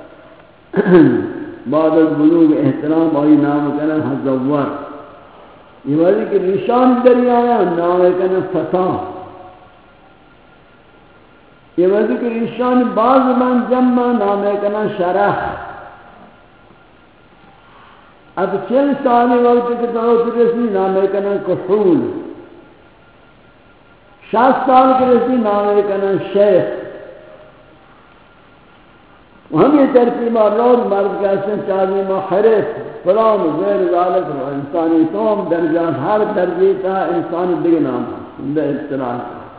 بعد البلوغ احترام آئی نام کنا حزور یہ وحدی کہ نشان دریا آیا نام کنا فتح یہ وحدی کہ نشان باز من جمع نام کنا شرح اب 40 سالی وقت کے طور رسی نام کنا کحول 60 سال کے رسی نام کنا شیخ ہم یہ ترتیب روز مرد کہتے ہیں چاہیے محرف فلان غیر ذالک انسانی توم درجات ہر درجے کا انسانی دیگر نام ہے اصطلاح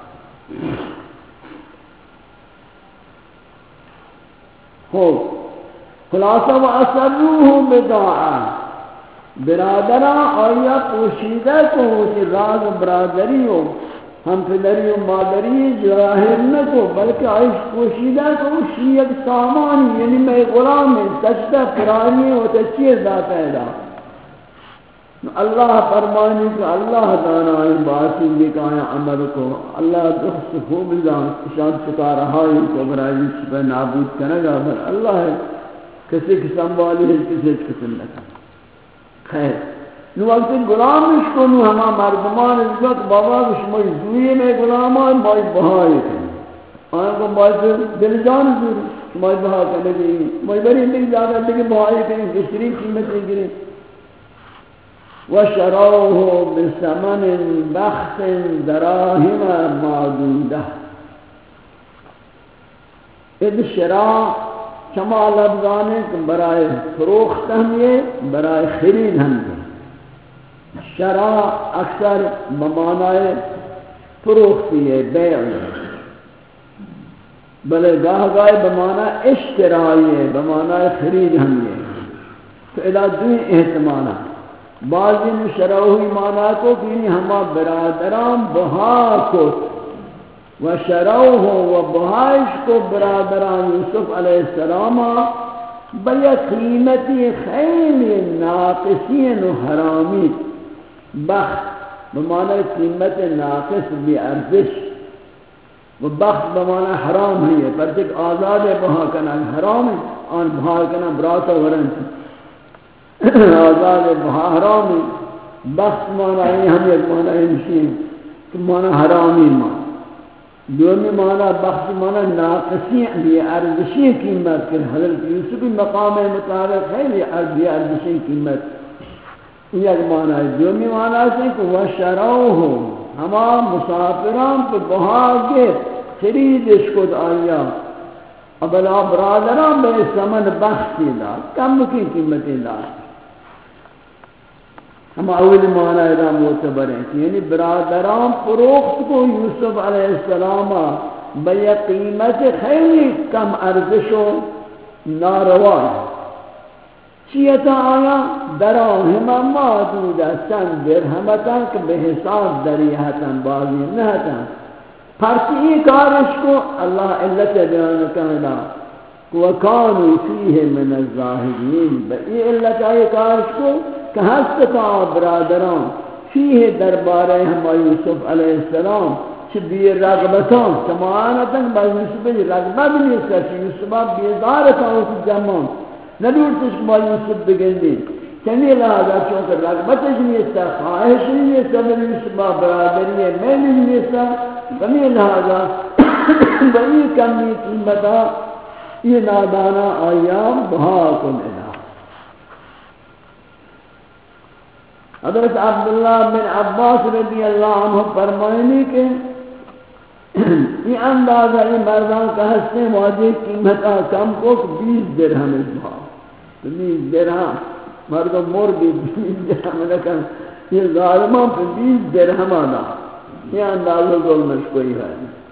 خوب خلاصہ و اثروہ بداعا برادرہ آیا پوشیدہ کو کہ راز برادری ہو ہم پدری و مادری ظاہر نہ کو بلکہ آئیش پوشیدہ کو شیعت سامانی یعنی میں غلام ہے سجدہ پرانی و تچیر ذات پیدا اللہ فرمانی کہ اللہ دانا باتی لکھایا عمل کو اللہ دخص خوب اللہ شان چکا رہا ہے تو برائی پر نابود کرنگا بل اللہ ہے کسی کی سنبھالی ہے کسی قسم نہ خیر نو وقت غلامش کو نو ہما مردمان عزت بابا شمائی زوئی میں غلامان مائی بہائی کریں آن کو مائی دل جان زوری شمائی بہا کرنے گئی مائی بری دل جانا لیکن بہائی کریں کسری قیمتیں گریں وشروه بثمن بخس دراهم معدودة اذ شراء شما لفظانے کہ برائے فروخت ہم یہ برائے خرید ہم یہ شراء اکثر بمعنی فروختی ہے بیع بلے گاہ گائے بمعنی اشترائی ہے بمعنی خرید ہم یہ تو علاجوی احتمالا بعضی نے شروعی معنی کو کہ ہما برادران بہا کو و شروع و بہائش کو برادران یوسف علیہ السلام بیا قیمتی خیلی ناقصین و حرامی بخت بمعنی قیمت ناقص بی ارزش و بخت بمعنی حرام ہے پر تک آزاد بہا کنا حرام ہے آن بہا کنا براتا ورنت آزاد حرامی بخت معنی ہم ایک معنی نشین کہ معنی حرامی معنی دومی معنی بخت معنی ناقصی یہ ارزشی قیمت کہ حضرت یوسفی مقام مطابق ہے یہ ارزشی قیمت یہ معنی ہے دومی معنی ہے کہ وہ شروع ہما مسافران پہ بہاگے خریدش کد آیا ابلا برادران بے سمن بختی دا کم کی قیمتی دا ہم اول معنی ادا معتبر ہیں کہ یعنی برادران فروخت کو یوسف علیہ السلام بے قیمت خیلی کم ارزش و ناروا چیتا آیا دراہم معدودہ چند درہمتا کہ بحساب دریہتا بازی نہتا پرچی کارش کو اللہ علت بیان کرنا وَكَانُوا فِيهِ مِنَ الزَّاهِدِينَ بئی علت آئی کارش کو کہ ہستکا برادران فیہ دربارہ ہما یوسف علیہ السلام چھ بی رغبتان سمانتا بای یوسف رغبت نہیں کرتی یوسفہ بیدارتا ہوتی جمان ندورتش با یوسف بگندی چنی لہذا چونکہ رغبتش نیستا خواہش نیستا بلی یوسفہ برادری میں نیستا بمی لہذا بئی کمی قیمتا یہ نادانا آیام بہا کن ادا حضرت عبداللہ بن عباس رضی اللہ عنہ فرمائنی کہ یہ اندازہ یہ مردان کا حسن واجہ قیمتا کم کو 20 درہم بہا 20 درہم مردم مرگی 20 درہم لکن یہ ظالمان پر 20 درہم آنا یہ اندازہ ظلمش کوئی ہے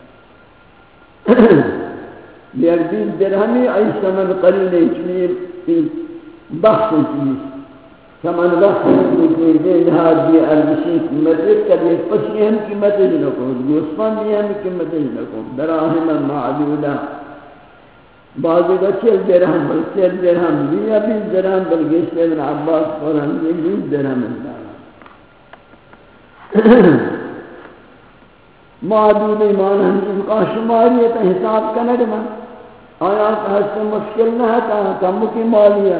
لیکن 20 درہمی ای سمن قلیل چنی بخش چیز سمن بخش چیز دے لحاظ بھی اربشی قیمتیں کبھی پچی ہم قیمتیں نکو گوسفان بھی ہم قیمتیں نکو دراہم معدودہ بعضی کا 40 درہم 40 درہم 20 درہم بلگیشت ابن عباس اور ہم 20 درہم معدود ایمان ہم کا شماریت حساب کنر من آیا کہ مشکل نہ ہے کم کی مالیہ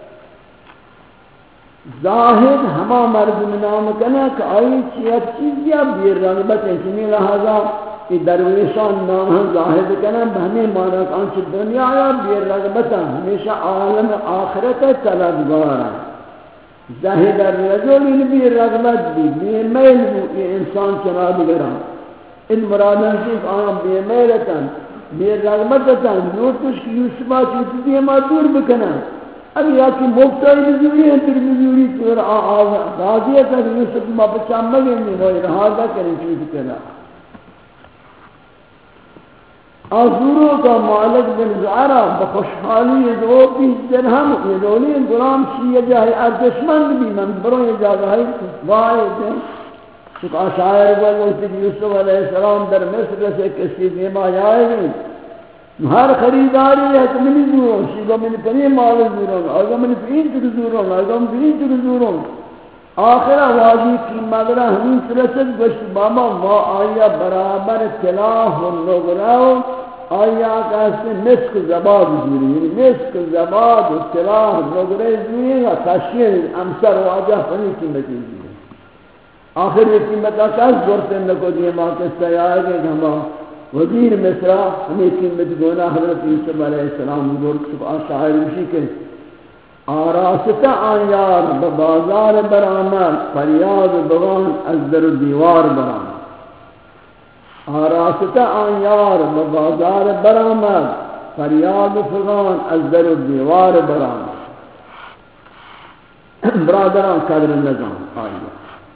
ظاہر ہما مرد نام کنا کہ آئی چیز یا بیر رغبت ہے چنی لہذا کہ درویشان نام ظاہر کنا بہمی مانا کانچ دنیا یا بیر رغبت ہمیشہ عالم آخرت طلبگار ہے ظاہر الرجل بیر رغبت بھی میل یہ انسان چناب گرام ان مرادن سے آیا بے میلتن بے رغبتتن نوتش کی یوسفہ چوتی دیئے ما دور بکنا اب یا کہ مفتائی بزوری ہیں پھر بزوری تور غازیت ہے یوسف ما بچا مگن نہیں ہوئی رہا کریں چوتی کرا آزوروں کا مالک بن زعرہ بخوشحالی دو 20 درہم یہ دولی غلام شیعہ جاہی ارجشمند بھی من بروں یہ جاگہ ہے واحد ہے چکہ شاعر بولتے کہ یوسف علیہ السلام در مصر سے کسی دیما جائے گی ہر خریداری ہے تو منی دوروں شیدہ منی پنی مال دوروں آگا منی پین تک دوروں آگا منی پین تک دوروں آخرہ واجی کی مدرہ ہمیں سرسد گوشت بابا وہ آیا برابر تلاح و نگراؤ آیا کہتے مسک زباد دوری یعنی مسک زباد و تلاح نگرے دوری یا تشکیل امسر واجہ پنی قیمتی دوری آخر یہ قیمت آکاز زورتے نکو دیئے ماں کستا آئے گئے کہ ہمیں وزیر مصرہ ہمیں قیمت گونا حضرت یوسف علیہ السلام زور سبحان شاعر اسی کے آراستا آیار ببازار برآمد فریاد بغان از در دیوار برآمد آراستا آیار ببازار برآمد فریاد بغان از در دیوار برآمد برادران قدر نظام آئیے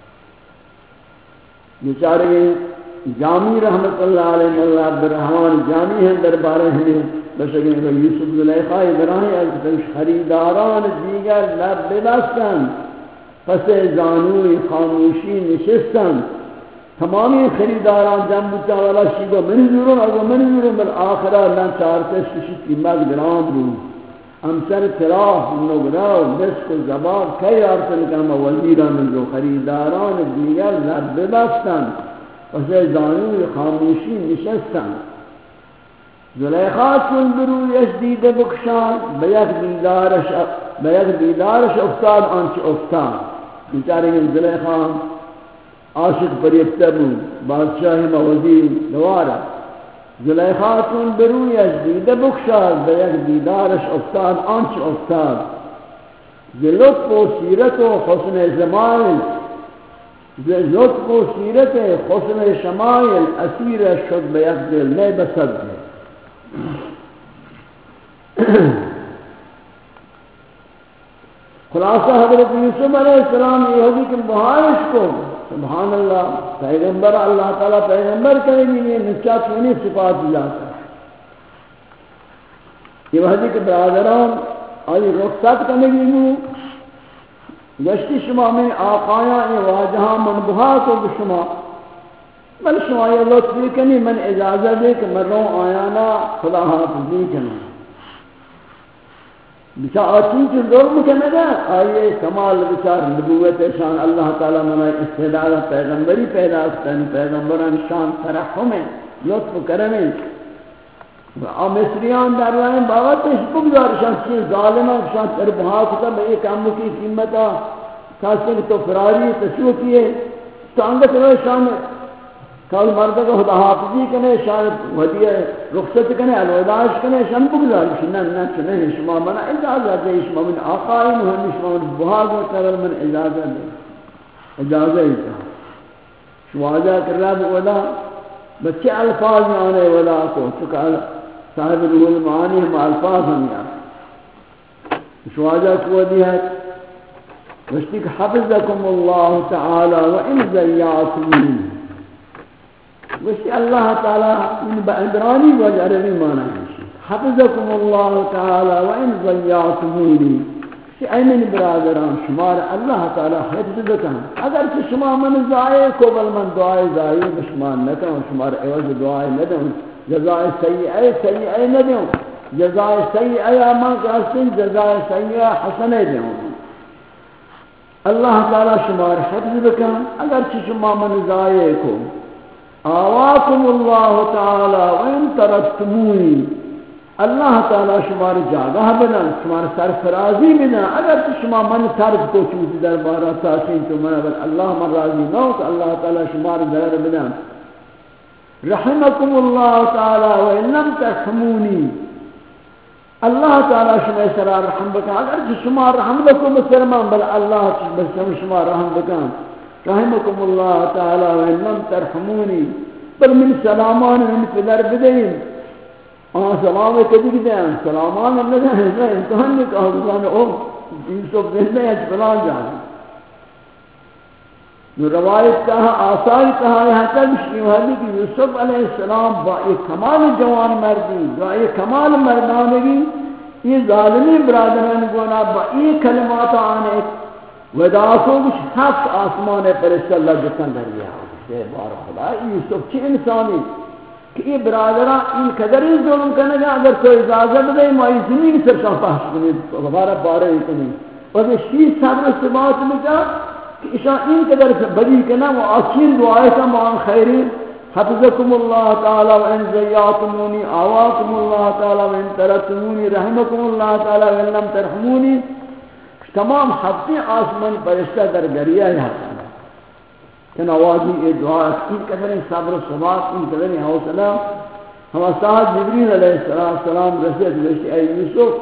بیچارے جامی رحمت اللہ علیہ مولا عبدالرحمن جامی ہیں دربارے ہیں بشکل کہ یوسف زلیخہ ادراہیں از خریداران دیگر لب ببستن پس زانوی خاموشی نشستن تمامی خریداران جنبتا والا شیدو منی زورون بالآخرہ لن چارتش کشید کی مقدرام رو امسر تلاح نگراو مسک و زباد کئی آرسل کنم وزیران جو خریداران دیگر لب ببستن پس زانوی خاموشی نشستن زلیخا چون برویش دیده بکشان بیک دیدارش افتاد آنچه افتاد بیچاره زلیخا عاشق پریفته بود بادشاهی موزیر دواره زلیخا چون برویش دیده بکشاد بیک دیدارش افتاد آنچه افتاد لطف و سیرت و حسن زمایل لطف و سیرت حسن شمائل اسیر شد بیک دل نہیں بسد ہے خلاصہ حضرت یوسف علیہ السلام یہ ہوگی کہ بہارش کو سبحان اللہ پیغمبر اللہ تعالیٰ پیغمبر کرے گی یہ نچا چونی صفات جاتا ہے یہ ہوگی کہ برادران آئی رخصت کرنے گی گشتی شما میں آقایاں یہ واجہاں منبوہات ہو شما بل شما یہ لطفی کنی من اجازہ دے کہ من رو آیانا خدا حافظی کنی بچا آتین کی ظلم کنگا آئیے کمال بچار نبوت شان اللہ تعالی منع استعداد پیغمبری پیدا کرن پیغمبران شان ترحم لطف کرنے مصریان در رہے ہیں بابا تشبک دار شان چیز ظالمہ شان تربحات کا میں ایک کام کی قیمتا خاصے تو فراری تشویق کیے تو انگت روئے شان کل مرد کو خدا حافظی کنے شاید ودیع رخصت کنے الوداعش کنے شان بگذار نہ چنے شما منا اجازت ہے شما من آقائن ہم شما من بہاگ کرل من اجازت ہے اجازت ہے شما جا کر رب ولا بچے الفاظ میں آنے ولا کو چکا صاحب روح المعانی ہم الفاظ ہم یاد شواجہ کو دیت وشتک حفظکم اللہ تعالی وان ضیعتمونی وشتی اللہ تعالی من بعبرانی و عربی معنی ہے حفظکم اللہ تعالی وان ضیعتمونی اے من برادران شمار اللہ تعالی حفظ بکن اگر کہ شما من ضائع کو بل من دعائے ضائع بشمار نہ کرو شمار عوض دعائے نہ دوں جزائے سیئے نہ دوں جزائے سیئے ما کہتے ہیں جزائے سیئے حسنے دوں اللہ تعالی شمار حفظ بکن اگر کہ شما من ضائع کو آواکم اللہ تعالی وان ترکتمونی اللہ تعالی شمار جاگہ بنا شمار سرفرازی بنا اگر تو شما من ترک کو چوزی دربارہ تاکین تو من بل اللہ من راضی نہ ہو کہ اللہ تعالی شمار ضرر بنا رحمکم اللہ تعالی وان لم ترحمونی اللہ تعالی شما سرا رحم بکن اگر تو شما رحم بکن بسرمان بل اللہ شما رحم بکن رحمکم اللہ تعالی وان لم ترحمونی بل من سلامان من پدر بدین سلام کدی کہتے ہیں سلامان اللہ ہے امتحان نے کہا کہ او یوسف زندہ ہے فلان جانا جو روایت کہا آثار کہا یہاں تک شیوہدی کہ یوسف علیہ السلام با ایک کمال جوان مردی با ایک کمال مردانگی یہ ظالمی برادران گونا با ایک کلمات آنے ودا کو کچھ حق آسمان پرشتہ اللہ جتن در گیا بار خدا یوسف چی انسانی کہ یہ برادران ان قدر ہی ظلم کرنے گا اگر کوئی اجازت دے مائی زمین سے شفاہ کنی غبارہ پارے کنی اور یہ شیئ صبر سے بات میں کہا کہ اشان ان قدر سے بڑی کنا وہ آخین دعائے کا مان خیری حفظکم اللہ تعالی وان ضیعتمونی آواکم اللہ تعالی وان ترکتمونی رحمکم اللہ تعالی وان لم ترحمونی تمام حفظی آسمان پرشتہ در گریہ ہے کہ نوازی یہ دعا ان قدر صبر و ثبات ان قدر حوصلہ ہم صاحب جبریل علیہ السلام رسید لشتی اے یوسف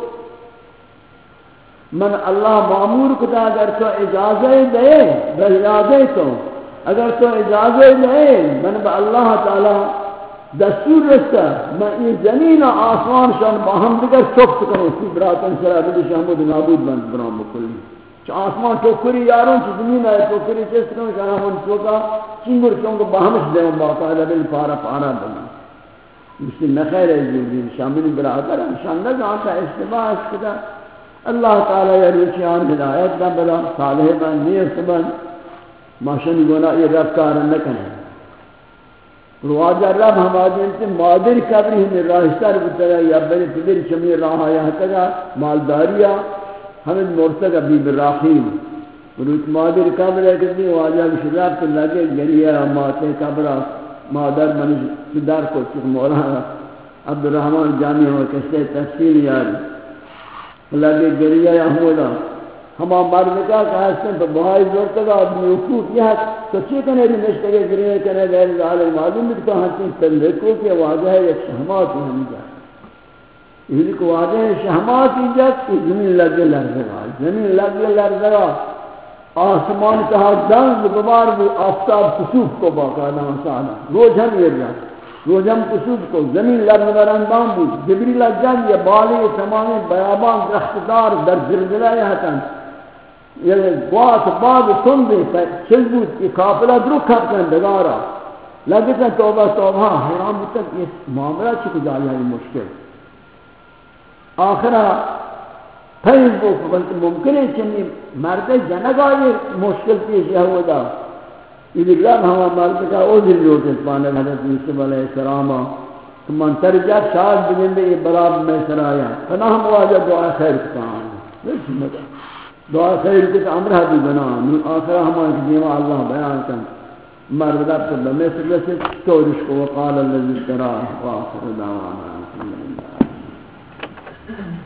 من اللہ معمور کتا اگر تو اجازت دے بہیادے تو اگر تو اجازت دے من با اللہ تعالی دستور رستا میں یہ زمین آسمان شان باہم دیگر چوکت کروں اسی براتن سرہ بلی شہمود نابود بند برام بکلی آسمان ٹوکری یاروں چی زمین آئے ٹوکری چیز کروں کہ ہم چوکا چنگر چونکہ باہمش دے ہم باقاعدہ بل پارا بنا اس لیے نخیر ہے جبریل شامل برادر انشاءاللہ جانتا استباع اس کتا اللہ تعالی یا روچیان ہدایت دا بلا صالح بن نیست بن ماشن گونا یہ رب کارن نکنے رواجہ رب ہم آجنتے مادر قبری ہمیں راہستر بتایا یا بنی پدر چمی راہ آیا تگا مالداریا ہمیں مرتقہ بی براخیم روچ مادر قبر ہے کہ واجہ شراب کے لگے گریہ ماتے قبرہ مادر منش پدر کو چک مولانا عبدالرحمن جامعہ و کسے تفسیر یاری لگے گریہ احمودہ ہما مرد کا کہاستے ہیں بہائی زورتگا ابنی حقوق یہ سچی کنے بھی نشتگے گریہ کنے غیر ظالم معلوم بکتا ہنچین تلکو کہ واجہ ایک شہمات ہم جائے یہ کو واجہ ہے شہمات ایجاد کہ زمین لگے لرزگا زمین لگے لرزگا آسمان کہا جنگ گبار بھی آفتاب کسوف کو باقاعدہ مساعدہ روز ہم یہ رہا روز ہم کسوف کو زمین لرزگا رندان بھی جبریل جنگ یہ بالی تمامی بیابان درختدار در زلزلہ حتن یہ بات بعد سندے چل بود یہ کافلہ درک کرتے دگارا لگتا توبہ توبہ حیران بتک یہ معاملہ چکو جائی ہے مشکل آخرہ فیض بوک بلکہ ممکن ہے چنی مرد جنگا یہ مشکل پیش یہ ہوا دا یہ رب ہوا مرد کا او دل لوٹے پانے حضرت یوسف علیہ السلام تو من ترجت شاید بگن دے یہ براب میں سرایا فناہ مواجہ دعا خیر کتان دعا خیر کتا امرہ بھی بنا آخرہ ہمارے دیوہ اللہ بیان کن مرد رب تو بمیسر رسل تورش کو وقال اللذی تراہ وآخر دعوانا